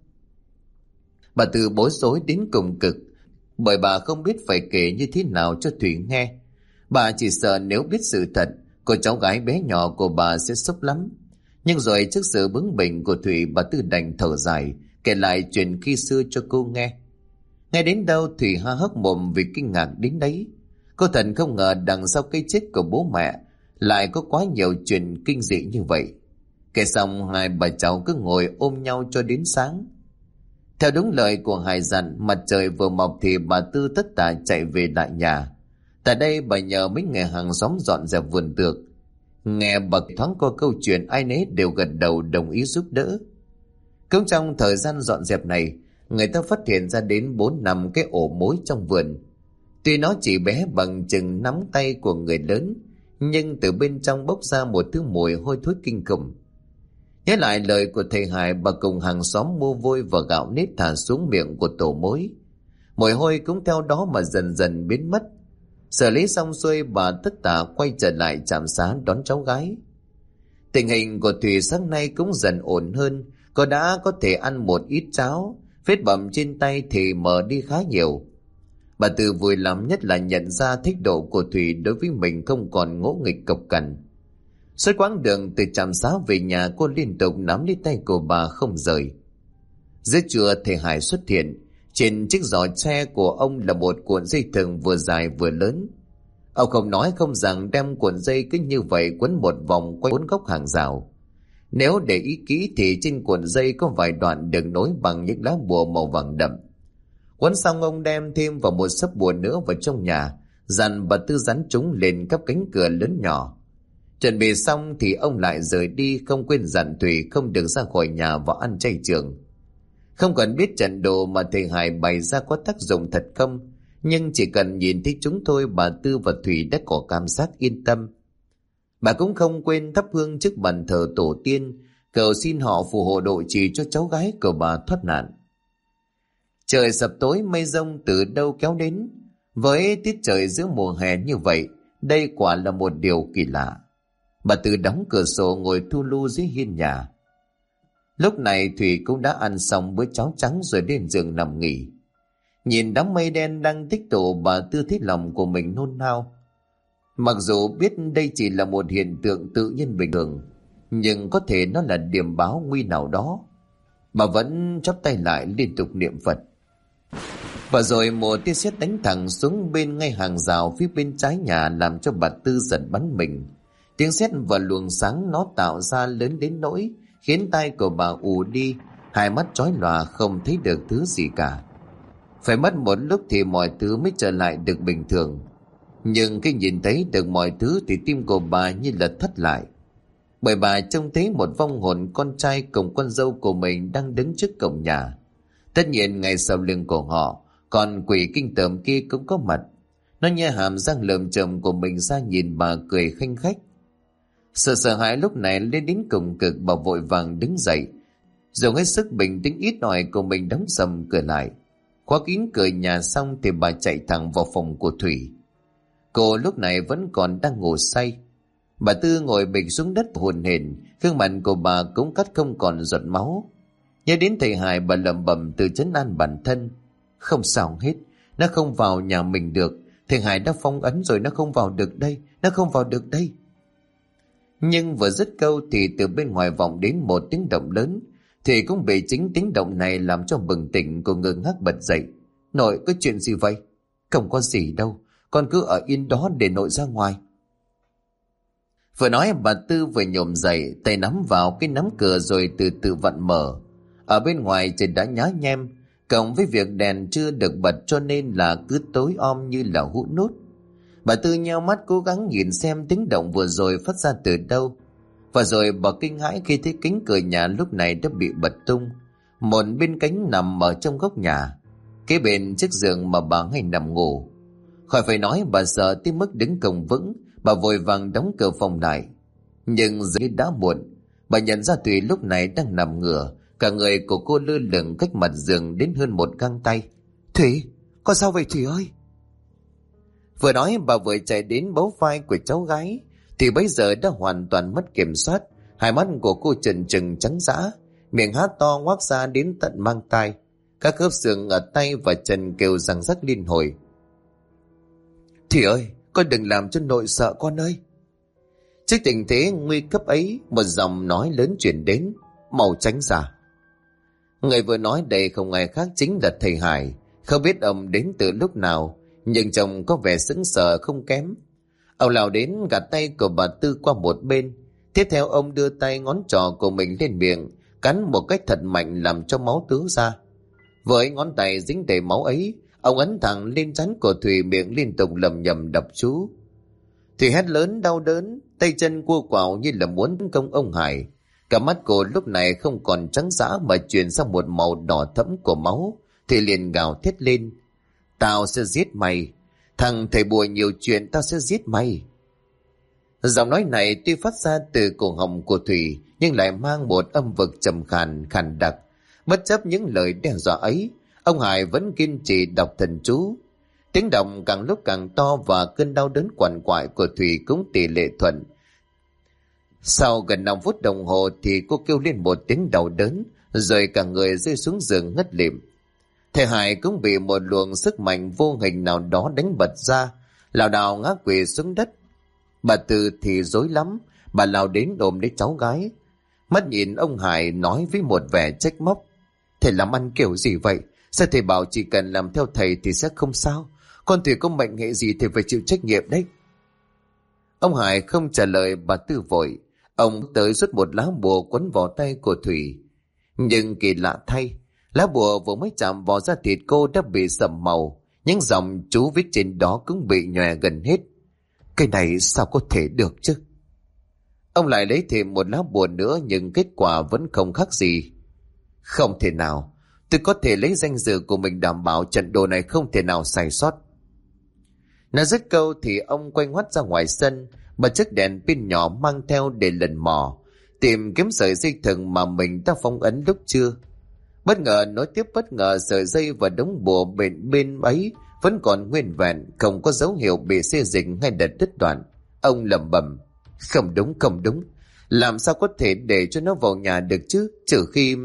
Bà Tư bối rối đến cùng cực, bởi bà không biết phải kể như thế nào cho Thủy nghe. Bà chỉ sợ nếu biết sự thật, cô cháu gái bé nhỏ của bà sẽ sốc lắm. Nhưng rồi trước sự bướng bỉnh của Thủy, bà Tư đành thở dài, kể lại chuyện khi xưa cho cô nghe. Nghe đến đâu Thủy há hốc mồm vì kinh ngạc đến đấy. Cô thật không ngờ đằng sau cái chết của bố mẹ lại có quá nhiều chuyện kinh dị như vậy. Kể xong, hai bà cháu cứ ngồi ôm nhau cho đến sáng. Theo đúng lời của Hải dặn, mặt trời vừa mọc thì bà Tư tất tả chạy về lại nhà. Tại đây bà nhờ mấy người hàng xóm dọn dẹp vườn tược. Nghe bà thoáng qua câu chuyện, ai nấy đều gật đầu đồng ý giúp đỡ. Cũng trong thời gian dọn dẹp này, người ta phát hiện ra đến 4-5 cái ổ mối trong vườn. Tuy nó chỉ bé bằng chừng nắm tay của người lớn, nhưng từ bên trong bốc ra một thứ mùi hôi thối kinh khủng. Nhớ lại lời của thầy Hải, bà cùng hàng xóm mua vôi và gạo nếp thả xuống miệng của tổ mối. Mùi hôi cũng theo đó mà dần dần biến mất. Xử lý xong xuôi, bà tất tả quay trở lại trạm xá đón cháu gái. Tình hình của Thùy sáng nay cũng dần ổn hơn. Cô đã có thể ăn một ít cháo, vết bầm trên tay thì mờ đi khá nhiều. Bà Tư vui lắm nhất là nhận ra thái độ của Thùy đối với mình không còn ngỗ nghịch cộc cằn. Suốt quãng đường từ trạm xá về nhà, cô liên tục nắm lấy tay của bà không rời. Giữa trưa thầy Hải xuất hiện, Trên chiếc giỏ tre của ông là một cuộn dây thừng vừa dài vừa lớn. Ông không nói không rằng đem cuộn dây cứ như vậy quấn một vòng quanh 4 góc hàng rào. Nếu để ý kỹ thì trên cuộn dây có vài đoạn được nối bằng những lá bùa màu vàng đậm. Quấn xong ông đem thêm vào một xấp bùa nữa vào trong nhà, dặn bà Tư dán chúng lên các cánh cửa lớn nhỏ. Chuẩn bị xong thì ông lại rời đi, không quên dặn Thủy không được ra khỏi nhà và ăn chay trường. Không cần biết trận đồ mà thầy Hải bày ra có tác dụng thật không, nhưng chỉ cần nhìn thấy chúng thôi bà Tư và Thủy đã có cảm giác yên tâm. Bà cũng không quên thắp hương trước bàn thờ tổ tiên, cầu xin họ phù hộ độ trì cho cháu gái của bà thoát nạn. Trời sập tối, mây rông từ đâu kéo đến. Với tiết trời giữa mùa hè như vậy, đây quả là một điều kỳ lạ. Bà Tư đóng cửa sổ ngồi thu lu dưới hiên nhà. Lúc này Thủy cũng đã ăn xong bữa cháo trắng rồi lên giường nằm nghỉ. Nhìn đám mây đen đang tích tụ, bà Tư thấy lòng của mình nôn nao. Mặc dù biết đây chỉ là một hiện tượng tự nhiên bình thường, nhưng có thể nó là điểm báo nguy nào đó. Bà vẫn chắp tay lại liên tục niệm Phật. Và rồi một tia sét đánh thẳng xuống bên ngay hàng rào phía bên trái nhà, làm cho bà Tư giật bắn mình. Tiếng sét và luồng sáng nó tạo ra lớn đến nỗi khiến tai của bà ù đi, hai mắt chói lòa không thấy được thứ gì cả. Phải mất một lúc thì mọi thứ mới trở lại được bình thường. Nhưng khi nhìn thấy được mọi thứ thì tim của bà như là thắt lại. Bởi bà trông thấy một vong hồn con trai cùng con dâu của mình đang đứng trước cổng nhà. Tất nhiên ngay sau lưng của họ, còn quỷ kinh tởm kia cũng có mặt. Nó nhe hàm răng lởm chởm của mình ra nhìn bà cười khanh khách. Sợ hãi lúc này lên đến cùng cực, bà vội vàng đứng dậy, dùng hết sức bình tĩnh ít ỏi của mình đóng sầm cửa lại. Khóa kín cửa nhà xong thì bà chạy thẳng vào phòng của Thủy. Cô lúc này vẫn còn đang ngủ say. Bà Tư ngồi bịch xuống đất hồn hển, gương mặt của bà cũng cắt không còn giọt máu. Nhớ đến thầy Hải, bà lẩm bẩm tự trấn an bản thân. Không sao hết, nó không vào nhà mình được. Thầy Hải đã phong ấn rồi, nó không vào được đây, nó không vào được đây. Nhưng vừa dứt câu thì từ bên ngoài vọng đến một tiếng động lớn. Thì cũng bị chính tiếng động này làm cho bừng tỉnh, cô ngơ ngác bật dậy. Nội, có chuyện gì vậy? Không có gì đâu, con cứ ở yên đó để nội ra ngoài. Vừa nói bà Tư vừa nhổm dậy, tay nắm vào cái nắm cửa rồi từ từ vặn mở. Ở bên ngoài trời đã nhá nhem, cộng với việc đèn chưa được bật cho nên là cứ tối om như là hũ nút. Bà Tư nheo mắt cố gắng nhìn xem tiếng động vừa rồi phát ra từ đâu. Và rồi bà kinh hãi khi thấy cánh cửa nhà lúc này đã bị bật tung. Một bên cánh nằm ở trong góc nhà, kế bên chiếc giường mà bà hay nằm ngủ. Khỏi phải nói, bà sợ tới mức đứng cổng vững. Bà vội vàng đóng cửa phòng lại. Nhưng giờ đã muộn. Bà nhận ra Thủy lúc này đang nằm ngửa, cả người của cô lơ lửng cách mặt giường đến hơn một găng tay. Thủy, con sao vậy Thủy ơi? Vừa nói bà vừa chạy đến bấu vai của cháu gái. Thì bây giờ đã hoàn toàn mất kiểm soát. Hai mắt của cô trừng trừng trắng dã, miệng há to ngoác ra đến tận mang tai. Các khớp xương ở tay và chân kêu răng rắc liên hồi. Thủy ơi, con đừng làm cho nội sợ con ơi. Trước tình thế nguy cấp ấy, một giọng nói lớn chuyển đến. Mau tránh ra. Người vừa nói đây không ai khác chính là thầy Hải. Không biết ông đến từ lúc nào, nhưng chồng có vẻ sững sờ không kém. Ông lao đến gạt tay của bà Tư qua một bên. Tiếp theo ông đưa tay ngón trỏ của mình lên miệng, cắn một cách thật mạnh làm cho máu tứ ra. Với ngón tay dính đầy máu ấy, ông ấn thẳng lên trán của Thùy, miệng liên tục lầm nhầm đọc chú. Thùy hét lớn đau đớn, tay chân cua quào như là muốn tấn công ông Hải. Cả mắt cô lúc này không còn trắng dã mà chuyển sang một màu đỏ thẫm của máu. Thì liền gào thét lên. Tao sẽ giết mày. Thằng thầy bùa nhiều chuyện, tao sẽ giết mày. Giọng nói này tuy phát ra từ cổ họng của Thủy, nhưng lại mang một âm vực trầm khàn, khàn đặc. Bất chấp những lời đe dọa ấy, ông Hải vẫn kiên trì đọc thần chú. Tiếng động càng lúc càng to và cơn đau đớn quằn quại của Thủy cũng tỷ lệ thuận. Sau gần 5 phút đồng hồ thì cô kêu lên một tiếng đau đớn, rồi cả người rơi xuống giường ngất lịm. Thầy Hải cũng bị một luồng sức mạnh vô hình nào đó đánh bật ra, lảo đảo ngã quỵ xuống đất. Bà Tư thì rối lắm, bà lao đến ôm lấy cháu gái. Mắt nhìn ông Hải nói với một vẻ trách móc. Thầy làm ăn kiểu gì vậy? Sao thầy bảo chỉ cần làm theo thầy thì sẽ không sao? Con Thủy có mệnh hệ gì thì phải chịu trách nhiệm đấy. Ông Hải không trả lời bà Tư vội. Ông tới rút một lá bùa quấn vào tay của Thủy. Nhưng kỳ lạ thay, lá bùa vừa mới chạm vào da thịt cô đã bị sậm màu. Những dòng chú viết trên đó cũng bị nhòe gần hết. Cái này sao có thể được chứ? Ông lại lấy thêm một lá bùa nữa nhưng kết quả vẫn không khác gì. Không thể nào. Tôi có thể lấy danh dự của mình đảm bảo trận đồ này không thể nào sai sót. Nói dứt câu thì ông quay ngoắt ra ngoài sân, bật chiếc đèn pin nhỏ mang theo để lần mò, tìm kiếm sợi dây thừng mà mình đã phong ấn lúc trưa. Bất ngờ nối tiếp bất ngờ, sợi dây và đống bùa bên ấy vẫn còn nguyên vẹn, không có dấu hiệu bị xê dịch hay đứt đoạn. Ông lẩm bẩm, không đúng, làm sao có thể để cho nó vào nhà được chứ, trừ khi...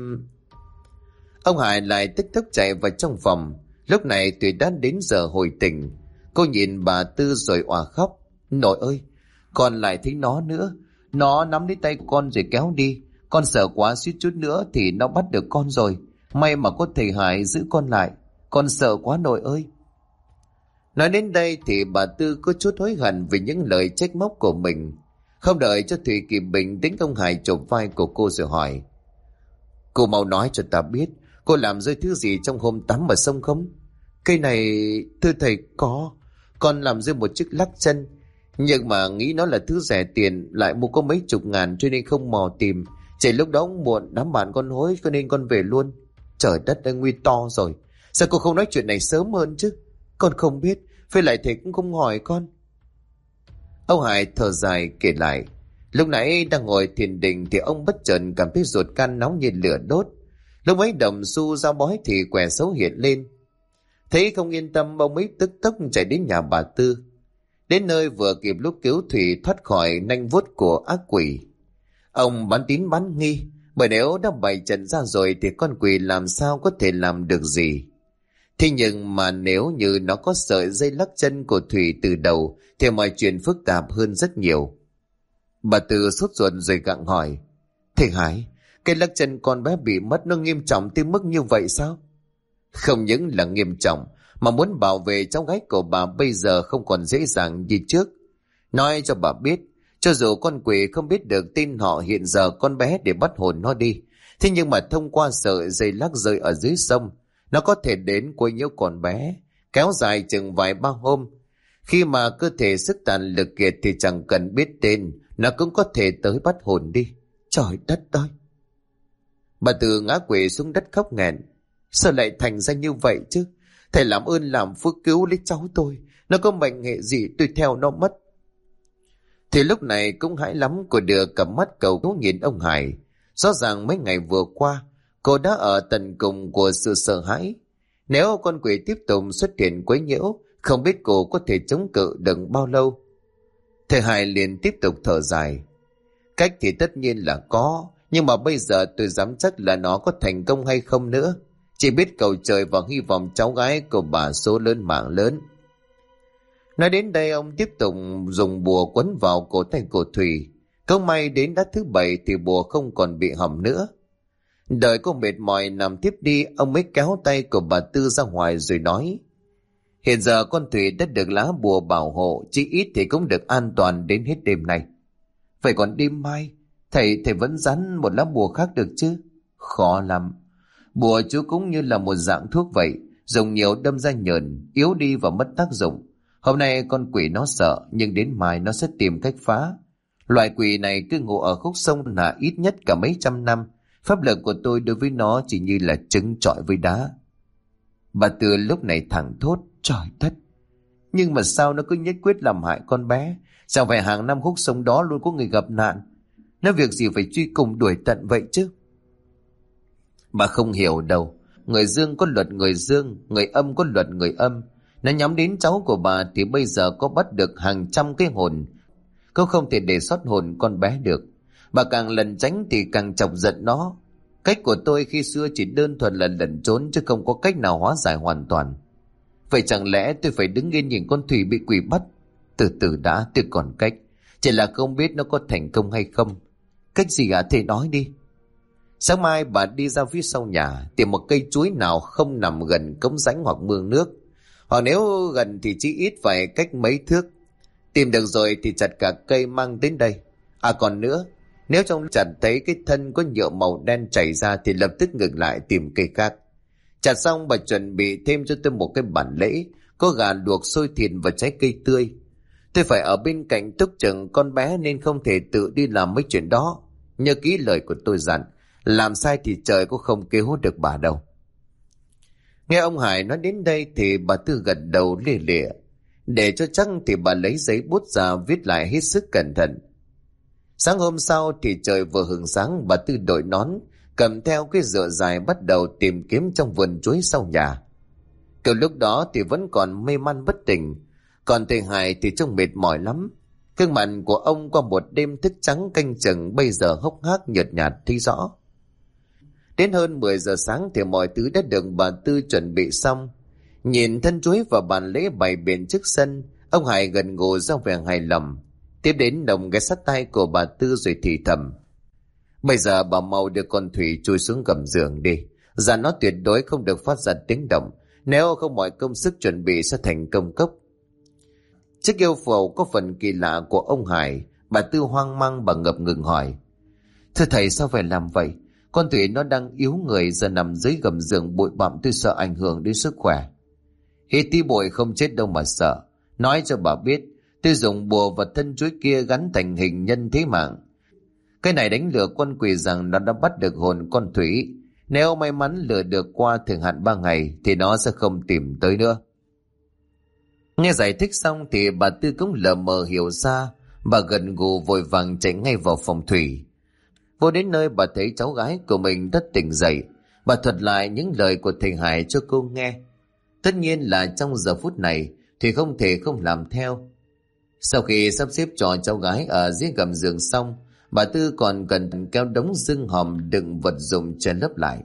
Ông Hải lại tức tốc chạy vào trong phòng. Lúc này Thủy đã đến giờ hồi tỉnh. Cô nhìn bà Tư rồi òa khóc. Nội ơi, con lại thấy nó nữa. Nó nắm lấy tay con rồi kéo đi. Con sợ quá, suýt chút nữa thì nó bắt được con rồi. May mà có thầy Hải giữ con lại. Con sợ quá nội ơi. Nói đến đây thì bà Tư có chút hối hận vì những lời trách móc của mình. Không đợi cho Thủy kịp bình tĩnh, ông Hải chộp vai của cô rồi hỏi. Cô mau nói cho ta biết, cô làm rơi thứ gì trong hôm tắm ở sông không? Cây này, thưa thầy, con làm rơi một chiếc lắc chân. Nhưng mà nghĩ nó là thứ rẻ tiền, lại mua có mấy chục ngàn cho nên không mò tìm. Chỉ lúc đó muộn, đám bạn con hối cho nên con về luôn. Trời đất ơi, nguy to rồi. Sao cô không nói chuyện này sớm hơn chứ? Con không biết, với lại thầy cũng không hỏi con. Ông Hải thở dài kể lại. Lúc nãy đang ngồi thiền định thì ông bất chợt cảm thấy ruột gan nóng như lửa đốt. Lúc ấy đồng xu dao bói thì quẻ xấu hiện lên. Thấy không yên tâm, ông ấy tức tốc chạy đến nhà bà Tư. Đến nơi vừa kịp lúc cứu Thủy thoát khỏi nanh vuốt của ác quỷ. Ông bán tín bán nghi, bởi nếu đã bày trận ra rồi thì con quỷ làm sao có thể làm được gì. Thế nhưng mà nếu như nó có sợi dây lắc chân của Thủy từ đầu thì mọi chuyện phức tạp hơn rất nhiều. Bà Tư sốt ruột rồi gặng hỏi. Thầy Hải, cái lắc chân con bé bị mất nó nghiêm trọng tới mức như vậy sao? Không những là nghiêm trọng, mà muốn bảo vệ cháu gái của bà bây giờ không còn dễ dàng như trước. Nói cho bà biết, cho dù con quỷ không biết được tin họ hiện giờ con bé để bắt hồn nó đi, thế nhưng mà thông qua sợi dây lắc rơi ở dưới sông, nó có thể đến quấy nhiễu con bé, kéo dài chừng vài ba hôm. Khi mà cơ thể sức tàn lực kiệt thì chẳng cần biết tên, nó cũng có thể tới bắt hồn đi. Trời đất ơi! Bà Tư ngã quỵ xuống đất khóc nghẹn. Sao lại thành ra như vậy chứ? Thầy làm ơn làm phước cứu lấy cháu tôi. Nó có mệnh hệ gì tôi theo nó mất. Thì lúc này cũng hãi lắm, cô đưa cặp mắt cầu cứu nhìn ông Hải. Rõ ràng mấy ngày vừa qua cô đã ở tận cùng của sự sợ hãi. Nếu con quỷ tiếp tục xuất hiện quấy nhiễu, không biết cô có thể chống cự được bao lâu. Thầy Hải liền tiếp tục thở dài. Cách thì tất nhiên là có, nhưng mà bây giờ tôi dám chắc là nó có thành công hay không nữa. Chỉ biết cầu trời và hy vọng cháu gái của bà số lớn mạng lớn. Nói đến đây ông tiếp tục dùng bùa quấn vào cổ tay của Thủy. Không may đến đát thứ 7 thì bùa không còn bị hỏng nữa. Đợi cô mệt mỏi nằm tiếp đi, ông mới kéo tay của bà Tư ra ngoài rồi nói. Hiện giờ con Thủy đã được lá bùa bảo hộ, chỉ ít thì cũng được an toàn đến hết đêm nay. Vậy còn đêm mai, thầy vẫn dán một lá bùa khác được chứ? Khó lắm. Bùa chú cũng như là một dạng thuốc vậy, dùng nhiều đâm ra nhờn, yếu đi và mất tác dụng. Hôm nay con quỷ nó sợ, nhưng đến mai nó sẽ tìm cách phá. Loại quỷ này cứ ngủ ở khúc sông là ít nhất cả mấy trăm năm. Pháp lực của tôi đối với nó chỉ như là trứng trọi với đá. Bà Tư lúc này thẳng thốt. Trời đất! Nhưng mà sao nó cứ nhất quyết làm hại con bé? Sao phải hàng năm khúc sông đó luôn có người gặp nạn? Nó việc gì phải truy cùng đuổi tận vậy chứ? Bà không hiểu đâu. Người dương có luật người dương, người âm có luật người âm. Nó nhắm đến cháu của bà thì bây giờ có bắt được hàng trăm cái hồn. Cô không thể để sót hồn con bé được. Bà càng lẩn tránh thì càng chọc giận nó. Cách của tôi khi xưa chỉ đơn thuần là lẩn trốn, chứ không có cách nào hóa giải hoàn toàn. Vậy chẳng lẽ tôi phải đứng yên nhìn con Thủy bị quỷ bắt? Từ từ đã, tôi còn cách. Chỉ là không biết nó có thành công hay không. Cách gì thầy nói đi. Sáng mai bà đi ra phía sau nhà, tìm một cây chuối nào không nằm gần cống rãnh hoặc mương nước, hoặc nếu gần thì chỉ ít phải cách mấy thước. Tìm được rồi thì chặt cả cây mang đến đây. À còn nữa, nếu trong chặt thấy cái thân có nhựa màu đen chảy ra thì lập tức ngừng lại tìm cây khác. Chặt xong bà chuẩn bị thêm cho tôi một cái bàn lễ, có gà luộc, xôi thịt và trái cây tươi. Tôi phải ở bên cạnh túc chừng con bé nên không thể tự đi làm mấy chuyện đó. Nhớ kỹ lời của tôi dặn, làm sai thì trời cũng không cứu được bà đâu. Nghe ông Hải nói đến đây thì bà Tư gật đầu lia lịa. Để cho chắc thì bà lấy giấy bút ra viết lại hết sức cẩn thận. Sáng hôm sau thì trời vừa hửng sáng, bà Tư đội nón, cầm theo cái rựa dài bắt đầu tìm kiếm trong vườn chuối sau nhà. Kiểu lúc đó thì vẫn còn mê man bất tỉnh, còn thầy Hải thì trông mệt mỏi lắm. Gương mặt của ông qua một đêm thức trắng canh chừng bây giờ hốc hác nhợt nhạt thấy rõ. Đến hơn 10 giờ sáng thì mọi thứ đã được bà Tư chuẩn bị xong. Nhìn thân chuối và bàn lễ bày biện trước sân, ông Hải gần gù ra vẻ hài lòng. Tiếp đến đồng ghé sát tay của bà Tư rồi thì thầm: Bây giờ bà mau đưa con Thủy chui xuống gầm giường đi, dặn nó tuyệt đối không được phát ra tiếng động, nếu không mọi công sức chuẩn bị sẽ thành công cốc. Trước yêu cầu có phần kỳ lạ của ông Hải, bà Tư hoang mang và ngập ngừng hỏi: Thưa thầy, sao phải làm vậy? Con Thủy nó đang yếu người, giờ nằm dưới gầm giường bụi bặm, tôi sợ ảnh hưởng đến sức khỏe. Hễ tí bội không chết đâu mà sợ. Nói cho bà biết, tôi dùng bùa và thân chuối kia gắn thành hình nhân thế mạng. Cái này đánh lừa con quỷ rằng nó đã bắt được hồn con Thủy. Nếu may mắn lừa được qua thời hạn 3 ngày thì nó sẽ không tìm tới nữa. Nghe giải thích xong thì bà Tư cũng lờ mờ hiểu ra. Bà gần gù vội vàng chạy ngay vào phòng Thủy. Vô đến nơi bà thấy cháu gái của mình đã tỉnh dậy. Bà thuật lại những lời của thầy Hải cho cô nghe. Tất nhiên là trong giờ phút này thì không thể không làm theo. Sau khi sắp xếp cho cháu gái ở dưới gầm giường xong, bà Tư còn cần kéo đống xương hòm đựng vật dụng che lấp lại.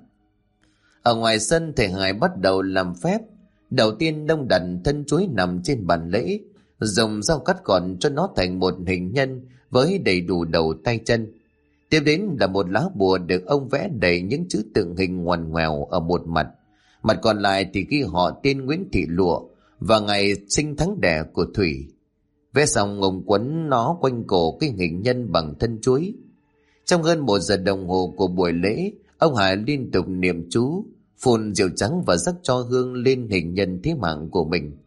Ở ngoài sân, thầy Hải bắt đầu làm phép. Đầu tiên đông đặt thân chuối nằm trên bàn lễ, dùng dao cắt gọn cho nó thành một hình nhân với đầy đủ đầu tay chân. Tiếp đến là một lá bùa được ông vẽ đầy những chữ tượng hình ngoằn ngoèo ở một mặt. Mặt còn lại thì ghi họ tên Nguyễn Thị Lụa và ngày sinh tháng đẻ của Thủy. Vẽ xong ông quấn nó quanh cổ cái hình nhân bằng thân chuối. Trong hơn 1 giờ đồng hồ của buổi lễ, ông Hải liên tục niệm chú, phun rượu trắng và rắc cho hương lên hình nhân thế mạng của mình.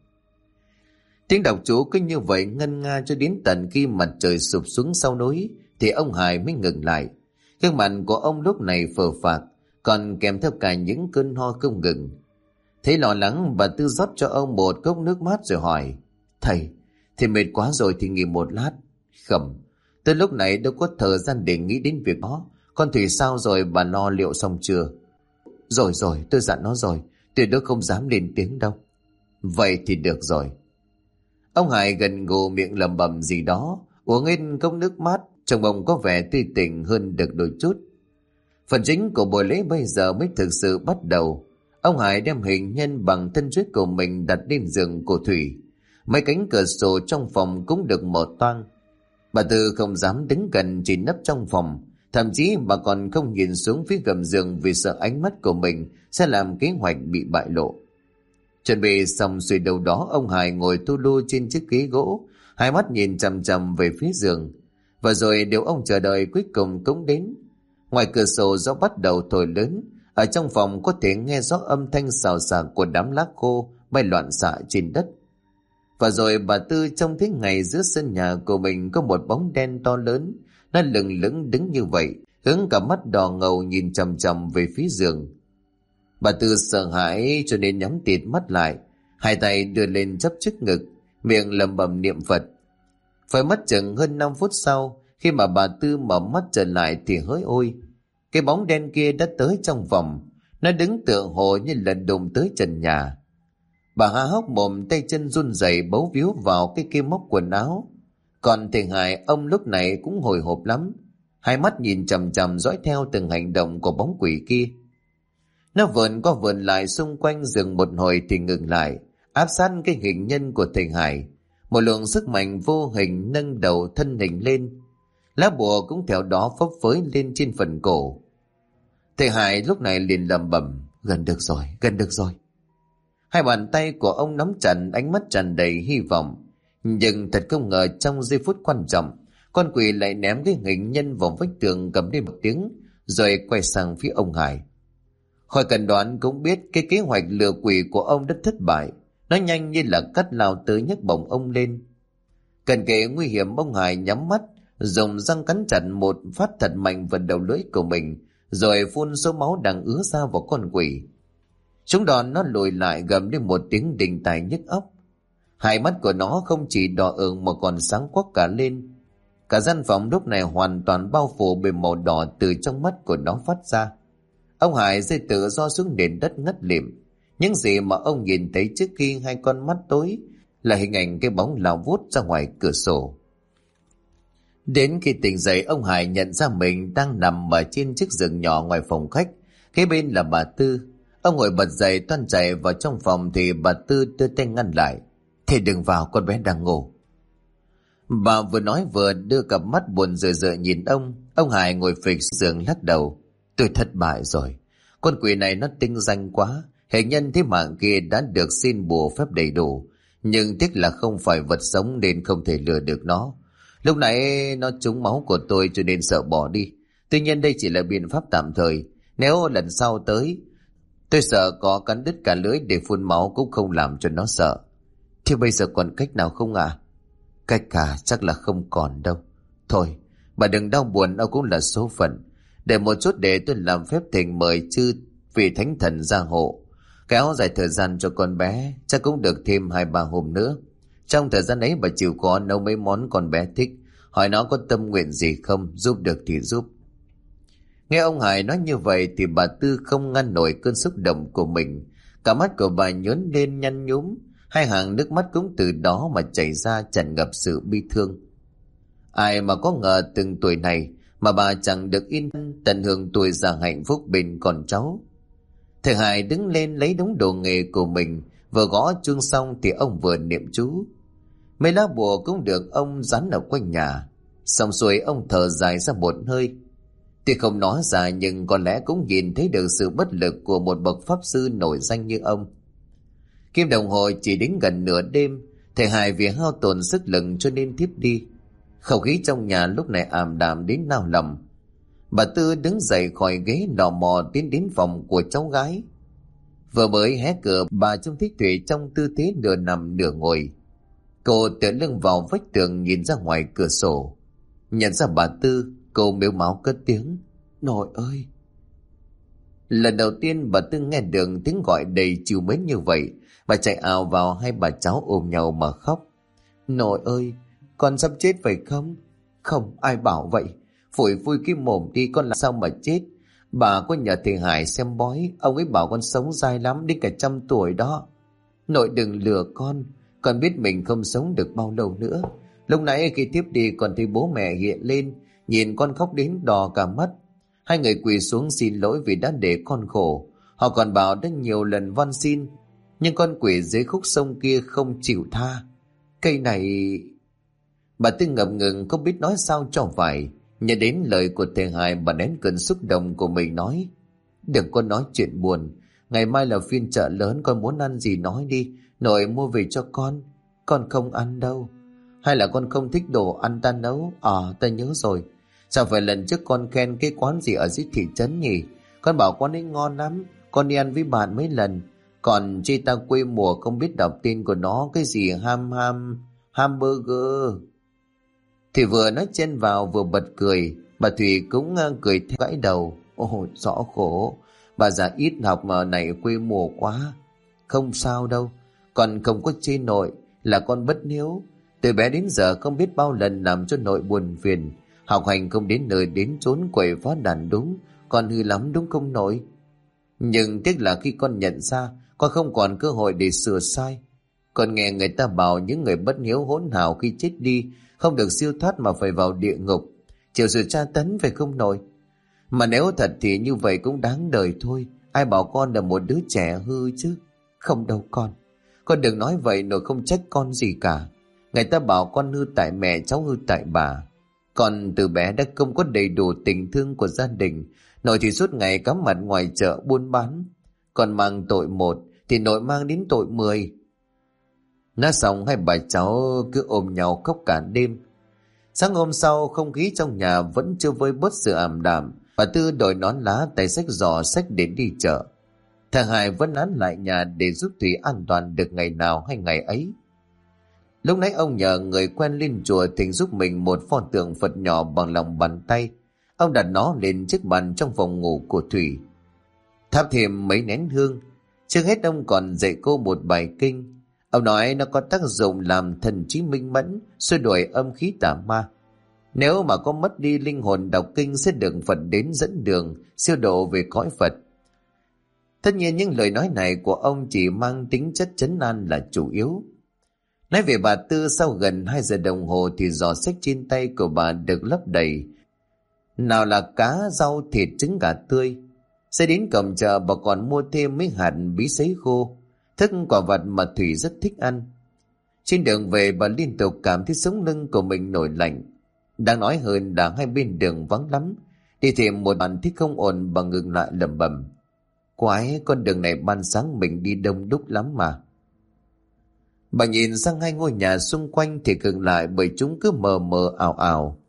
Tiếng đọc chú cứ như vậy ngân nga cho đến tận khi mặt trời sụp xuống sau núi thì ông Hải mới ngừng lại. Gương mặt của ông lúc này phờ phạc, còn kèm theo cả những cơn ho không ngừng. Thấy lo lắng, bà Tư rót cho ông một cốc nước mát rồi hỏi: Thầy mệt quá rồi thì nghỉ một lát. Khẩm, tới lúc này đâu có thời gian để nghĩ đến việc đó. Con Thủy sao rồi, bà lo liệu xong chưa? Rồi, tôi dặn nó rồi, tuyệt đối không dám lên tiếng đâu. Vậy thì được rồi. Ông Hải gần gù miệng lẩm bẩm gì đó, uống hết cốc nước mát, trông ông có vẻ tươi tỉnh hơn được đôi chút. Phần chính của buổi lễ bây giờ mới thực sự bắt đầu. Ông Hải đem hình nhân bằng thân chuối của mình đặt lên giường của Thủy. Mấy cánh cửa sổ trong phòng cũng được mở toang. Bà Tư không dám đứng gần, chỉ nấp trong phòng. Thậm chí bà còn không nhìn xuống phía gầm giường vì sợ ánh mắt của mình sẽ làm kế hoạch bị bại lộ. Chuẩn bị xong xuôi đầu đó, ông Hải ngồi thu lu trên chiếc ghế gỗ, hai mắt nhìn chằm chằm về phía giường. Và rồi điều ông chờ đợi cuối cùng cũng đến. Ngoài cửa sổ gió bắt đầu thổi lớn. Ở trong phòng có thể nghe rõ âm thanh xào xạc của đám lá khô bay loạn xạ trên đất. Và rồi bà Tư trông thấy ngay giữa sân nhà của mình có một bóng đen to lớn. Nó lừng lững đứng như vậy, hướng cả mắt đỏ ngầu nhìn chằm chằm về phía giường. Bà Tư sợ hãi cho nên nhắm tịt mắt lại, hai tay đưa lên chắp trước ngực, miệng lẩm bẩm niệm Phật. Phải mất chừng hơn 5 phút sau, khi mà bà Tư mở mắt trở lại thì hỡi ôi, cái bóng đen kia đã tới trong phòng. Nó đứng tựa hồ như là đụng tới trần nhà. Bà há hốc mồm, tay chân run rẩy bấu víu vào cái kia móc quần áo. Còn thầy Hải, ông lúc này cũng hồi hộp lắm, hai mắt nhìn chằm chằm dõi theo từng hành động của bóng quỷ kia. Nó vờn qua vờn lại xung quanh giường một hồi thì ngừng lại, áp sát cái hình nhân của thầy Hải. Một luồng sức mạnh vô hình nâng đầu thân hình lên, lá bùa cũng theo đó phấp phới lên trên phần cổ. Thầy Hải lúc này liền lẩm bẩm, gần được rồi, gần được rồi. Hai bàn tay của ông nắm chặt, ánh mắt tràn đầy hy vọng. Nhưng thật không ngờ trong giây phút quan trọng, con quỷ lại ném cái hình nhân vào vách tường cầm lên một tiếng, rồi quay sang phía ông Hải. Khỏi cần đoán cũng biết cái kế hoạch lừa quỷ của ông đã thất bại. Nó nhanh như là cắt lao tới nhấc bổng ông lên. Cần kể nguy hiểm, ông Hải nhắm mắt, dùng răng cắn chặt một phát thật mạnh vào đầu lưỡi của mình, rồi phun số máu đang ứa ra vào con quỷ. Chúng đòn nó lùi lại gầm lên một tiếng đình tài nhức óc. Hai mắt của nó không chỉ đỏ ửng mà còn sáng quắc cả lên. Cả gian phòng lúc này hoàn toàn bao phủ bởi màu đỏ từ trong mắt của nó phát ra. Ông Hải rơi tự do xuống nền đất ngất lịm. Những gì mà ông nhìn thấy trước khi hai con mắt tối là hình ảnh cái bóng lao vút ra ngoài cửa sổ. Đến khi tỉnh dậy, ông Hải nhận ra mình đang nằm ở trên chiếc giường nhỏ ngoài phòng khách. Kế bên là bà Tư. Ông ngồi bật dậy toan chạy vào trong phòng thì bà Tư đưa tay ngăn lại. Thế đừng vào, con bé đang ngủ. Bà vừa nói vừa đưa cặp mắt buồn rười rợi nhìn ông. Ông Hải ngồi phịch giường lắc đầu. Tôi thất bại rồi. Con quỷ này nó tinh danh quá. Hệ nhân thế mạng kia đã được xin bùa phép đầy đủ. Nhưng tiếc là không phải vật sống nên không thể lừa được nó. Lúc nãy nó trúng máu của tôi cho nên sợ bỏ đi. Tuy nhiên đây chỉ là biện pháp tạm thời. Nếu lần sau tới, tôi sợ có cắn đứt cả lưỡi để phun máu cũng không làm cho nó sợ. Thế bây giờ còn cách nào không ạ? Cách cả chắc là không còn đâu. Thôi, bà đừng đau buồn, đâu cũng là số phận. Để một chút để tôi làm phép thỉnh mời chư vị thánh thần gia hộ. Kéo dài thời gian cho con bé, chắc cũng được thêm 2-3 hôm nữa. Trong thời gian ấy bà chịu khó nấu mấy món con bé thích. Hỏi nó có tâm nguyện gì không, giúp được thì giúp. Nghe ông Hải nói như vậy thì bà Tư không ngăn nổi cơn xúc động của mình. Cả mắt của bà nhớn lên nhăn nhúm. Hai hàng nước mắt cũng từ đó mà chảy ra tràn ngập sự bi thương. Ai mà có ngờ từng tuổi này mà bà chẳng được yên tận hưởng tuổi già hạnh phúc bên con cháu. Thầy Hải đứng lên lấy đống đồ nghề của mình, vừa gõ chuông xong thì ông vừa niệm chú. Mấy lá bùa cũng được ông dán ở quanh nhà. Xong xuôi ông thở dài ra một hơi. Tuy không nói ra nhưng có lẽ cũng nhìn thấy được sự bất lực của một bậc pháp sư nổi danh như ông. Kim đồng hồ chỉ đến gần nửa đêm, thầy Hải vì hao tổn sức lực cho nên thiếp đi. Không khí trong nhà lúc này ảm đạm đến nao lòng. Bà Tư đứng dậy khỏi ghế lò mò tiến đến phòng của cháu gái. Vừa mới hé cửa, bà trông thấy Thủy trong tư thế nửa nằm nửa ngồi. Cô tựa lưng vào vách tường nhìn ra ngoài cửa sổ. Nhận ra bà Tư, cô mếu máo cất tiếng. Nội ơi! Lần đầu tiên bà Tư nghe được tiếng gọi đầy trìu mến như vậy. Bà chạy ào vào, hai bà cháu ôm nhau mà khóc. Nội ơi! Con sắp chết phải không? Không, ai bảo vậy? Phủi vui cái mồm đi, con làm sao mà chết? Bà có nhờ thầy Hải xem bói, ông ấy bảo con sống dai lắm, đến cả 100 tuổi đó. Nội đừng lừa con biết mình không sống được bao lâu nữa. Lúc nãy khi tiếp đi còn thấy bố mẹ hiện lên, nhìn con khóc đến đỏ cả mắt. Hai người quỳ xuống xin lỗi vì đã để con khổ. Họ còn bảo đã nhiều lần van xin, nhưng con quỷ dưới khúc sông kia không chịu tha. Cây này... Bà Tư ngập ngừng không biết nói sao cho phải. Nhớ đến lời của thầy Hải, bà nén cơn xúc động của mình nói. Đừng có nói chuyện buồn. Ngày mai là phiên chợ lớn, con muốn ăn gì nói đi. Nội mua về cho con. Con không ăn đâu. Hay là con không thích đồ ăn ta nấu? Ta nhớ rồi. Sao phải lần trước con khen cái quán gì ở dưới thị trấn nhỉ? Con bảo quán ấy ngon lắm. Con đi ăn với bạn mấy lần. Còn chi ta quê mùa không biết đọc tên của nó. Cái gì hamburger. Thì vừa nói chen vào vừa bật cười. Bà Thủy cũng cười theo gãi đầu. Ôi rõ khổ. Bà già ít học mà này quê mùa quá. Không sao đâu. Con không có chê nội. Là con bất hiếu. Từ bé đến giờ không biết bao lần làm cho nội buồn phiền. Học hành không đến nơi đến chốn, quậy phá đàn đúng. Con hư lắm đúng không nội? Nhưng tiếc là khi con nhận ra, con không còn cơ hội để sửa sai. Con nghe người ta bảo những người bất hiếu hỗn hào khi chết đi không được siêu thoát mà phải vào địa ngục, chịu sự tra tấn, phải không nội? Mà nếu thật thì như vậy cũng đáng đời thôi. Ai bảo con là một đứa trẻ hư chứ? Không đâu con đừng nói vậy, nội không trách con gì cả. Người ta bảo con hư tại mẹ, cháu hư tại bà. Con từ bé đã không có đầy đủ tình thương của gia đình. Nội thì suốt ngày cắm mặt ngoài chợ buôn bán. Con mang tội một thì nội mang đến tội 10. Nói xong hai bà cháu cứ ôm nhau khóc cả đêm. Sáng hôm sau không khí trong nhà vẫn chưa vơi bớt sự ảm đạm. Bà Tư đội nón lá tay xách giỏ xách để đi chợ. Thằng Hải vẫn án lại nhà để giúp Thủy an toàn được ngày nào hay ngày ấy. Lúc nãy ông nhờ người quen lên chùa thỉnh giúp mình một pho tượng Phật nhỏ bằng lòng bàn tay. Ông đặt nó lên chiếc bàn trong phòng ngủ của Thủy. Thắp thêm mấy nén hương. Trước hết ông còn dạy cô một bài kinh. Ông nói nó có tác dụng làm thần trí minh mẫn, xua đuổi âm khí tà ma. Nếu mà có mất đi linh hồn đọc kinh sẽ được Phật đến dẫn đường, siêu độ về cõi Phật. Tất nhiên những lời nói này của ông chỉ mang tính chất trấn an là chủ yếu. Nói về bà Tư, sau gần 2 giờ đồng hồ thì giỏ xách trên tay của bà được lấp đầy. Nào là cá, rau, thịt, trứng gà tươi. Sẽ đến cổng chợ bà còn mua thêm mấy hạt bí sấy khô, thức quả vật mà Thủy rất thích ăn. Trên đường về bà liên tục cảm thấy sống lưng của mình nổi lạnh. Đáng nói hơn là hai bên đường vắng lắm. Đi thêm một đoạn thích không ổn, bà ngừng lại lẩm bẩm. Quái, con đường này ban sáng mình đi đông đúc lắm mà. Bà nhìn sang hai ngôi nhà xung quanh thì ngừng lại bởi chúng cứ mờ mờ ảo ảo.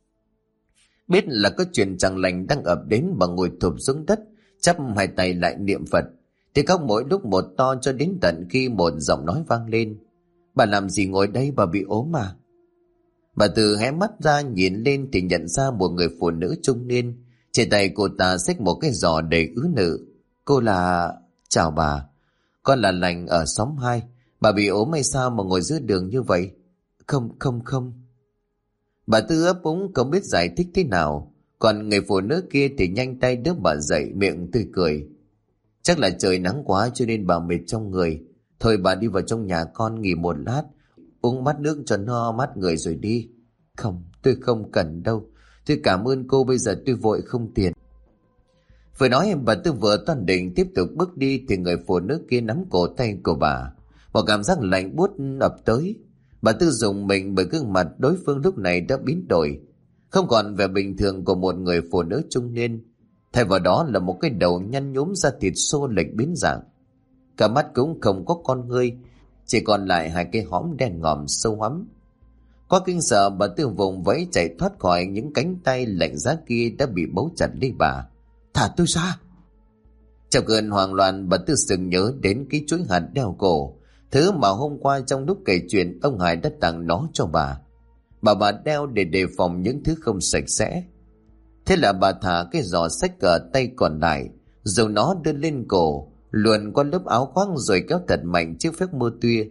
Biết là có chuyện chẳng lành đang ập đến, bà ngồi thụp xuống đất, chắp hai tay lại niệm Phật. Thì khóc mỗi lúc một to cho đến tận khi một giọng nói vang lên. Bà làm gì ngồi đây, bà bị ốm à? Bà Tư hé mắt ra nhìn lên thì nhận ra một người phụ nữ trung niên. Trên tay cô ta xách một cái giỏ đầy ứ nự. Cô là... Chào bà, con là Lành ở xóm 2. Bà bị ốm hay sao mà ngồi giữa đường như vậy? Không. Bà Tư ấp úng không biết giải thích thế nào. Còn người phụ nữ kia thì nhanh tay đỡ bà dậy, miệng tươi cười. Chắc là trời nắng quá cho nên bà mệt trong người. Thôi bà đi vào trong nhà con nghỉ một lát, uống bát nước cho no mát người rồi đi. Không, tôi không cần đâu. Tôi cảm ơn cô, bây giờ tôi vội không tiền. Vừa nói bà Tư vừa toan định tiếp tục bước đi thì người phụ nữ kia nắm cổ tay của bà. Một cảm giác lạnh buốt ập tới. Bà Tư rùng mình bởi gương mặt đối phương lúc này đã biến đổi. Không còn vẻ bình thường của một người phụ nữ trung niên. Thay vào đó là một cái đầu nhăn nhúm da thịt xô lệch biến dạng. Cả mắt cũng không có con ngươi, chỉ còn lại hai cái hõm đen ngòm sâu hoắm. Qua kinh sợ, bà Tư vùng vẫy chạy thoát khỏi những cánh tay lạnh giá kia đã bị bấu chặt lấy bà. Thả tôi ra! Trong cơn hoang loạn, bà Tư sừng nhớ đến cái chuỗi hạt đeo cổ, thứ mà hôm qua trong lúc kể chuyện ông Hải đã tặng nó cho bà. Bà đeo để đề phòng những thứ không sạch sẽ. Thế là bà thả cái giỏ xách ở tay còn lại, rồi nó đưa lên cổ, luồn qua lớp áo khoác rồi kéo thật mạnh chiếc phép mưa tuya.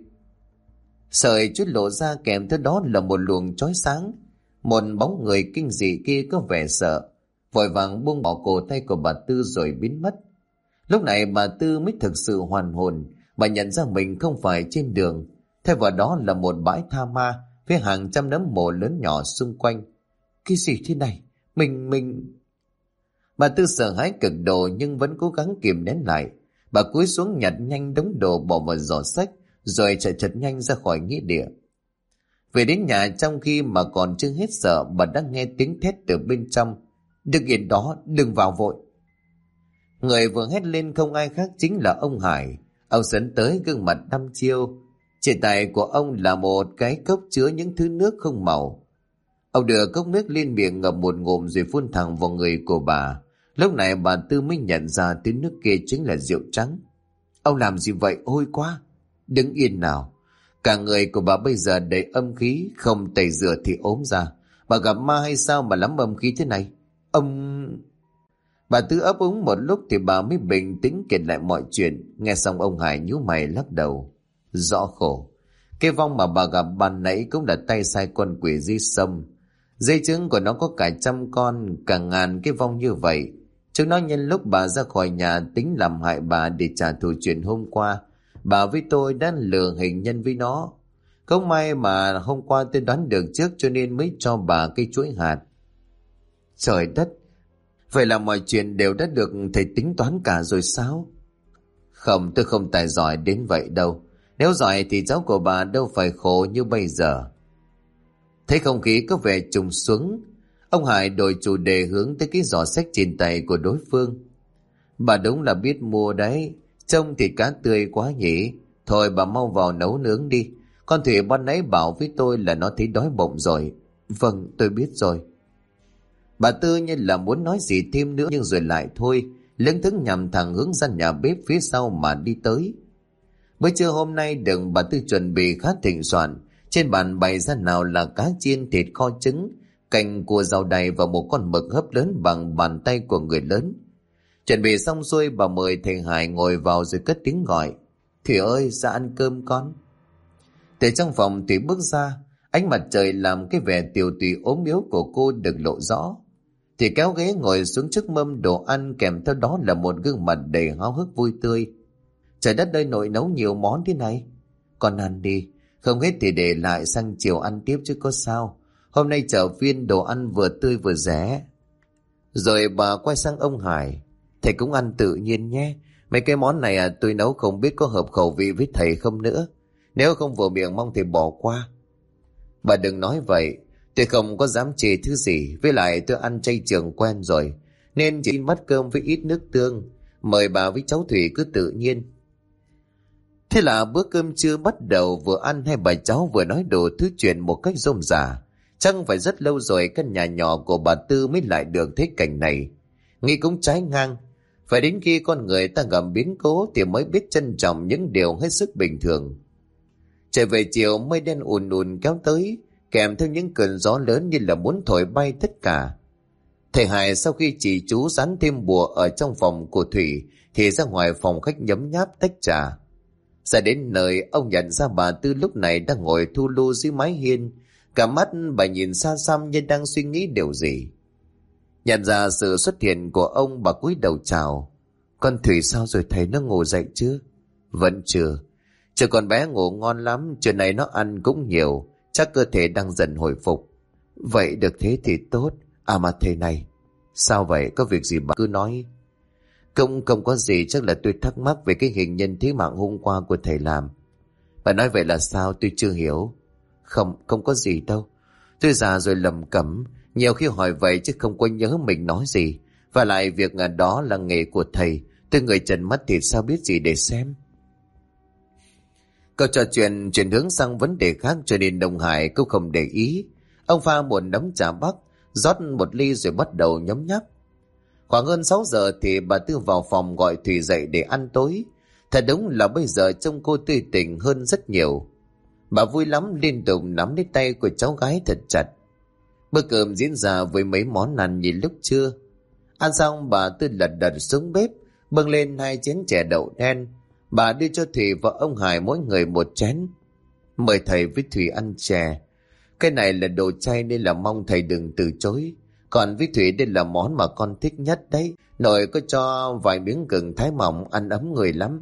Sợi chuốt lộ ra kèm theo đó là một luồng chói sáng. Một bóng người kinh dị kia có vẻ sợ, vội vàng buông bỏ cổ tay của bà Tư rồi biến mất. Lúc này bà Tư mới thực sự hoàn hồn. Bà nhận ra mình không phải trên đường, thay vào đó là một bãi tha ma với hàng trăm nấm mồ lớn nhỏ xung quanh. Cái gì thế này? Mình... Bà Tư sợ hãi cực độ nhưng vẫn cố gắng kìm nén lại. Bà cúi xuống nhặt nhanh đống đồ bỏ vào giỏ xách, rồi chạy thật nhanh ra khỏi nghĩa địa. Về đến nhà, trong khi mà còn chưa hết sợ, bà đã nghe tiếng thét từ bên trong. Đừng yên đó, đừng vào vội. Người vừa hét lên không ai khác chính là ông Hải. Ông sấn tới gương mặt đăm chiêu. Trên tay của ông là một cái cốc chứa những thứ nước không màu. Ông đưa cốc nước lên miệng ngậm một ngụm rồi phun thẳng vào người của bà. Lúc này bà Tư mới nhận ra tiếng nước kia chính là rượu trắng. Ông làm gì vậy? Ôi quá! Đứng yên nào! Cả người của bà bây giờ đầy âm khí, không tẩy rửa thì ốm ra. Bà gặp ma hay sao mà lắm âm khí thế này? Ông... Bà Tư ấp úng một lúc thì bà mới bình tĩnh kể lại mọi chuyện. Nghe xong ông Hải nhíu mày lắc đầu. Rõ khổ. Cái vong mà bà gặp ban nãy cũng là tay sai con quỷ di sông. Dây trứng của nó có cả 100 con, cả ngàn cái vong như vậy. Chúng nó nhân lúc bà ra khỏi nhà tính làm hại bà để trả thù chuyện hôm qua. Bà với tôi đã lừa hình nhân với nó. Không may mà hôm qua tôi đoán được trước cho nên mới cho bà cái chuỗi hạt. Trời đất! Vậy là mọi chuyện đều đã được thầy tính toán cả rồi sao? Không, tôi không tài giỏi đến vậy đâu. Nếu giỏi thì cháu của bà đâu phải khổ như bây giờ. Thấy không khí có vẻ trùng xuống, ông Hải đổi chủ đề hướng tới cái giỏ xách trên tay của đối phương. Bà đúng là biết mua đấy, trông thịt cá tươi quá nhỉ. Thôi bà mau vào nấu nướng đi. Con Thủy ban nãy bảo với tôi là nó thấy đói bụng rồi. Vâng, tôi biết rồi. Bà Tư như là muốn nói gì thêm nữa nhưng rồi lại thôi, lững thững nhằm thẳng hướng ra nhà bếp phía sau mà đi tới. Bữa trưa hôm nay được bà Tư chuẩn bị khá thịnh soạn. Trên bàn bày ra nào là cá chiên, thịt kho trứng, canh cua rau đầy và một con mực hấp lớn bằng bàn tay của người lớn. Chuẩn bị xong xuôi, bà mời thầy Hải ngồi vào rồi cất tiếng gọi. Thủy ơi, ra ăn cơm con. Từ trong phòng Thủy bước ra, ánh mặt trời làm cái vẻ tiều tụy ốm yếu của cô được lộ rõ. Thì kéo ghế ngồi xuống trước mâm đồ ăn, kèm theo đó là một gương mặt đầy háo hức vui tươi. Trời đất ơi, nội nấu nhiều món thế này. Con ăn đi, không hết thì để lại sang chiều ăn tiếp chứ có sao. Hôm nay chợ phiên đồ ăn vừa tươi vừa rẻ. Rồi bà quay sang ông Hải. Thầy cũng ăn tự nhiên nhé. Mấy cái món này tôi nấu không biết có hợp khẩu vị với thầy không nữa. Nếu không vừa miệng mong thầy bỏ qua. Bà đừng nói vậy. Tôi không có dám chê thứ gì. Với lại tôi ăn chay trường quen rồi, nên chỉ bát cơm với ít nước tương. Mời bà với cháu Thủy cứ tự nhiên. Thế là bữa cơm trưa bắt đầu, vừa ăn hai bà cháu vừa nói đồ thứ chuyện một cách rôm rả. Chắc phải rất lâu rồi căn nhà nhỏ của bà Tư mới lại được thế cảnh này. Nghĩ cũng trái ngang. Phải đến khi con người ta gặp biến cố thì mới biết trân trọng những điều hết sức bình thường. Trời về chiều, mây đen ùn ùn kéo tới, kèm theo những cơn gió lớn như là muốn thổi bay tất cả. Thầy Hải sau khi chỉ chú dán thêm bùa ở trong phòng của Thủy thì ra ngoài phòng khách nhấm nháp tách trà. Ra đến nơi, ông nhận ra bà Tư lúc này đang ngồi thu lu dưới mái hiên. Cả mắt bà nhìn xa xăm như đang suy nghĩ điều gì. Nhận ra sự xuất hiện của ông, bà cúi đầu chào. Con Thủy sao rồi thầy, nó ngủ dậy chưa? Vẫn chưa. Chờ con bé ngủ ngon lắm, trưa nay nó ăn cũng nhiều, chắc cơ thể đang dần hồi phục. Vậy được thế thì tốt. À mà thầy này, sao vậy, có việc gì bà cứ nói. Không có gì, chắc là tôi thắc mắc về cái hình nhân thế mạng hôm qua của thầy làm. Bà nói vậy là sao, tôi chưa hiểu. Không có gì đâu. Tôi già rồi lầm cẩm, nhiều khi hỏi vậy chứ không có nhớ mình nói gì. Và lại việc đó là nghề của thầy, tôi người trần mắt thì sao biết gì để xem. Câu trò chuyện chuyển hướng sang vấn đề khác cho nên Đông Hải cũng không để ý. Ông pha một nắm trà bắc, rót một ly rồi bắt đầu nhấm nháp. Khoảng hơn 6 giờ thì bà Tư vào phòng gọi Thủy dậy để ăn tối. Thật đúng là bây giờ trông cô tươi tỉnh hơn rất nhiều. Bà vui lắm, liên tục nắm lấy tay của cháu gái thật chặt. Bữa cơm diễn ra với mấy món ăn như lúc trưa. Ăn xong bà Tư lật đật xuống bếp, bưng lên 2 chén chè đậu đen. Bà đưa cho Thủy và ông Hải mỗi người một chén. Mời thầy với Thủy ăn chè. Cái này là đồ chay nên là mong thầy đừng từ chối. Còn với Thủy đây là món mà con thích nhất đấy. Nội có cho vài miếng gừng thái mỏng, ăn ấm người lắm.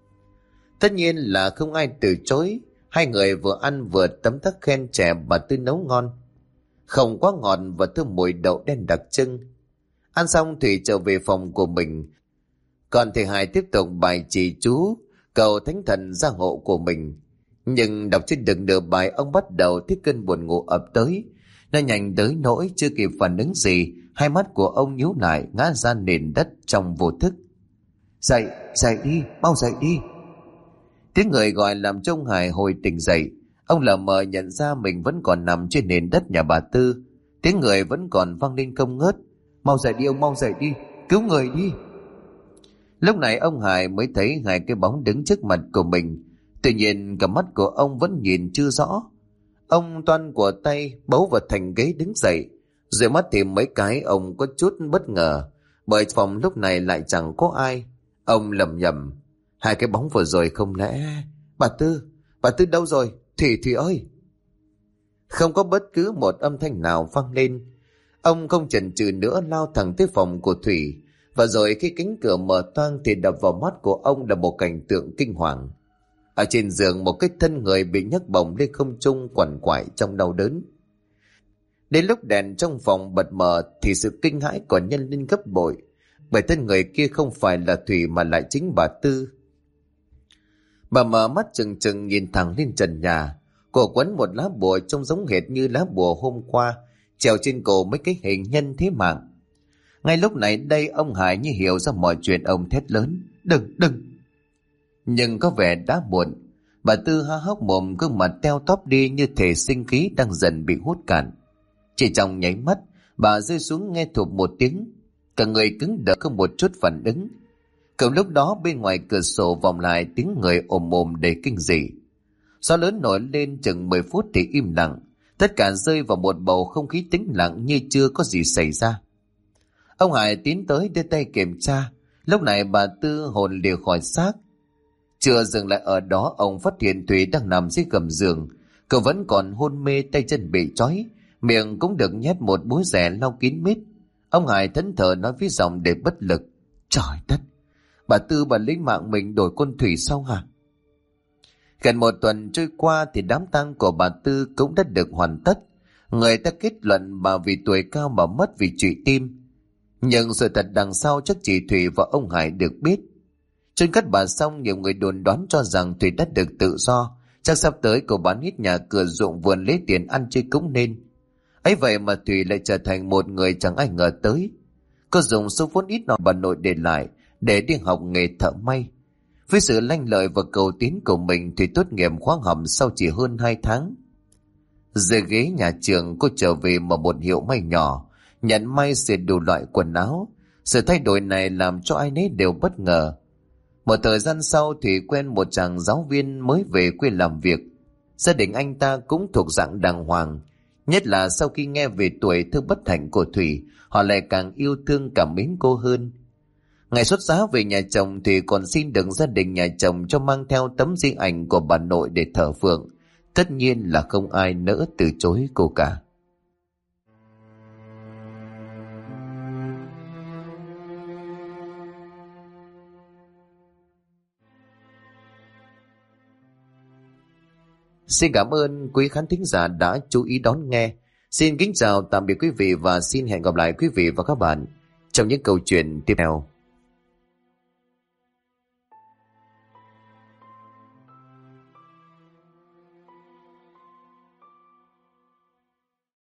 Tất nhiên là không ai từ chối. Hai người vừa ăn vừa tấm tắc khen chè bà Tư nấu ngon. Không quá ngọt và thơm mùi đậu đen đặc trưng. Ăn xong Thủy trở về phòng của mình. Còn thầy Hải tiếp tục bài trì chú, cầu thánh thần gia hộ của mình. Nhưng đọc trên được nửa bài, ông bắt đầu thấy cơn buồn ngủ ập tới. Nó nhanh tới nỗi chưa kịp phản ứng gì, hai mắt của ông nhíu lại, ngã ra nền đất trong vô thức. Dậy đi, mau dậy đi. Tiếng người gọi làm cho ông Hải hồi tỉnh dậy. Ông lờ mờ nhận ra mình vẫn còn nằm trên nền đất nhà bà Tư. Tiếng người vẫn còn vang lên không ngớt. Mau dậy đi ông, mau dậy đi, cứu người đi. Lúc này ông Hải mới thấy hai cái bóng đứng trước mặt của mình. Tuy nhiên cả mắt của ông vẫn nhìn chưa rõ. Ông toan của tay bấu vào thành ghế đứng dậy. Rồi mắt thì mấy cái ông có chút bất ngờ, bởi phòng lúc này lại chẳng có ai. Ông lầm nhầm, hai cái bóng vừa rồi không lẽ... Bà Tư đâu rồi? Thủy ơi! Không có bất cứ một âm thanh nào vang lên. Ông không chần chừ nữa lao thẳng tới phòng của Thủy. Và rồi khi cánh cửa mở toang thì đập vào mắt của ông là một cảnh tượng kinh hoàng. Ở trên giường, một cái thân người bị nhấc bổng lên không trung quằn quại trong đau đớn. Đến lúc đèn trong phòng bật mờ thì sự kinh hãi còn nhân lên gấp bội, bởi thân người kia không phải là Thủy mà lại chính bà Tư. Bà mở mắt trừng trừng nhìn thẳng lên trần nhà. Cổ quấn một lá bùa trông giống hệt như lá bùa hôm qua, treo trên cổ mấy cái hình nhân thế mạng. Ngay lúc này đây ông Hải như hiểu ra mọi chuyện, ông thét lớn: Đừng! Nhưng có vẻ đã muộn. Bà Tư há hốc mồm, gương mặt teo tóp đi như thể sinh khí đang dần bị hút cạn. Chỉ trong nháy mắt, bà rơi xuống nghe thụp một tiếng, cả người cứng đờ không một chút phản ứng. Cùng lúc đó bên ngoài cửa sổ vọng lại tiếng người ồm ồm đầy kinh dị. Gió lớn nổi lên chừng 10 phút thì im lặng, tất cả rơi vào một bầu không khí tĩnh lặng như chưa có gì xảy ra. Ông Hải tiến tới đưa tay kiểm tra, lúc này bà Tư hồn lìa khỏi xác. Chưa dừng lại ở đó, ông phát hiện Thủy đang nằm dưới gầm giường, cậu vẫn còn hôn mê, tay chân bị trói, miệng cũng được nhét một búa rẻ lau kín mít. Ông Hải thẫn thờ nói với giọng để bất lực: Trời đất, bà Tư bà lấy mạng mình đổi con Thủy sao hả? Gần một tuần trôi qua thì đám tang của bà Tư cũng đã được hoàn tất. Người ta kết luận bà vì tuổi cao mà mất vì trụy tim. Nhưng sự thật đằng sau chắc chỉ Thủy và ông Hải được biết. Chôn cất bà xong, nhiều người đồn đoán cho rằng Thủy đã được tự do, chắc sắp tới cô bán hết nhà cửa ruộng vườn lấy tiền ăn chơi cũng nên. Ấy vậy mà Thủy lại trở thành một người chẳng ai ngờ tới. Cô dùng số vốn ít nào bà nội để lại để đi học nghề thợ may. Với sự lanh lợi và cầu tiến của mình, Thủy tốt nghiệp khóa học sau chỉ hơn 2 tháng. Dưới ghế nhà trường, cô trở về mở một hiệu may nhỏ, nhận may dệt đủ loại quần áo. Sự thay đổi này làm cho ai nấy đều bất ngờ. Một thời gian sau, Thủy quen một chàng giáo viên mới về quê làm việc. Gia đình anh ta cũng thuộc dạng đàng hoàng, nhất là sau khi nghe về tuổi thơ bất hạnh của Thủy, họ lại càng yêu thương cảm mến cô hơn. Ngày xuất giá về nhà chồng, Thủy còn xin được gia đình nhà chồng cho mang theo tấm di ảnh của bà nội để thờ phượng. Tất nhiên là không ai nỡ từ chối cô cả. Xin cảm ơn quý khán thính giả đã chú ý đón nghe. Xin kính chào tạm biệt quý vị và xin hẹn gặp lại quý vị và các bạn trong những câu chuyện tiếp theo.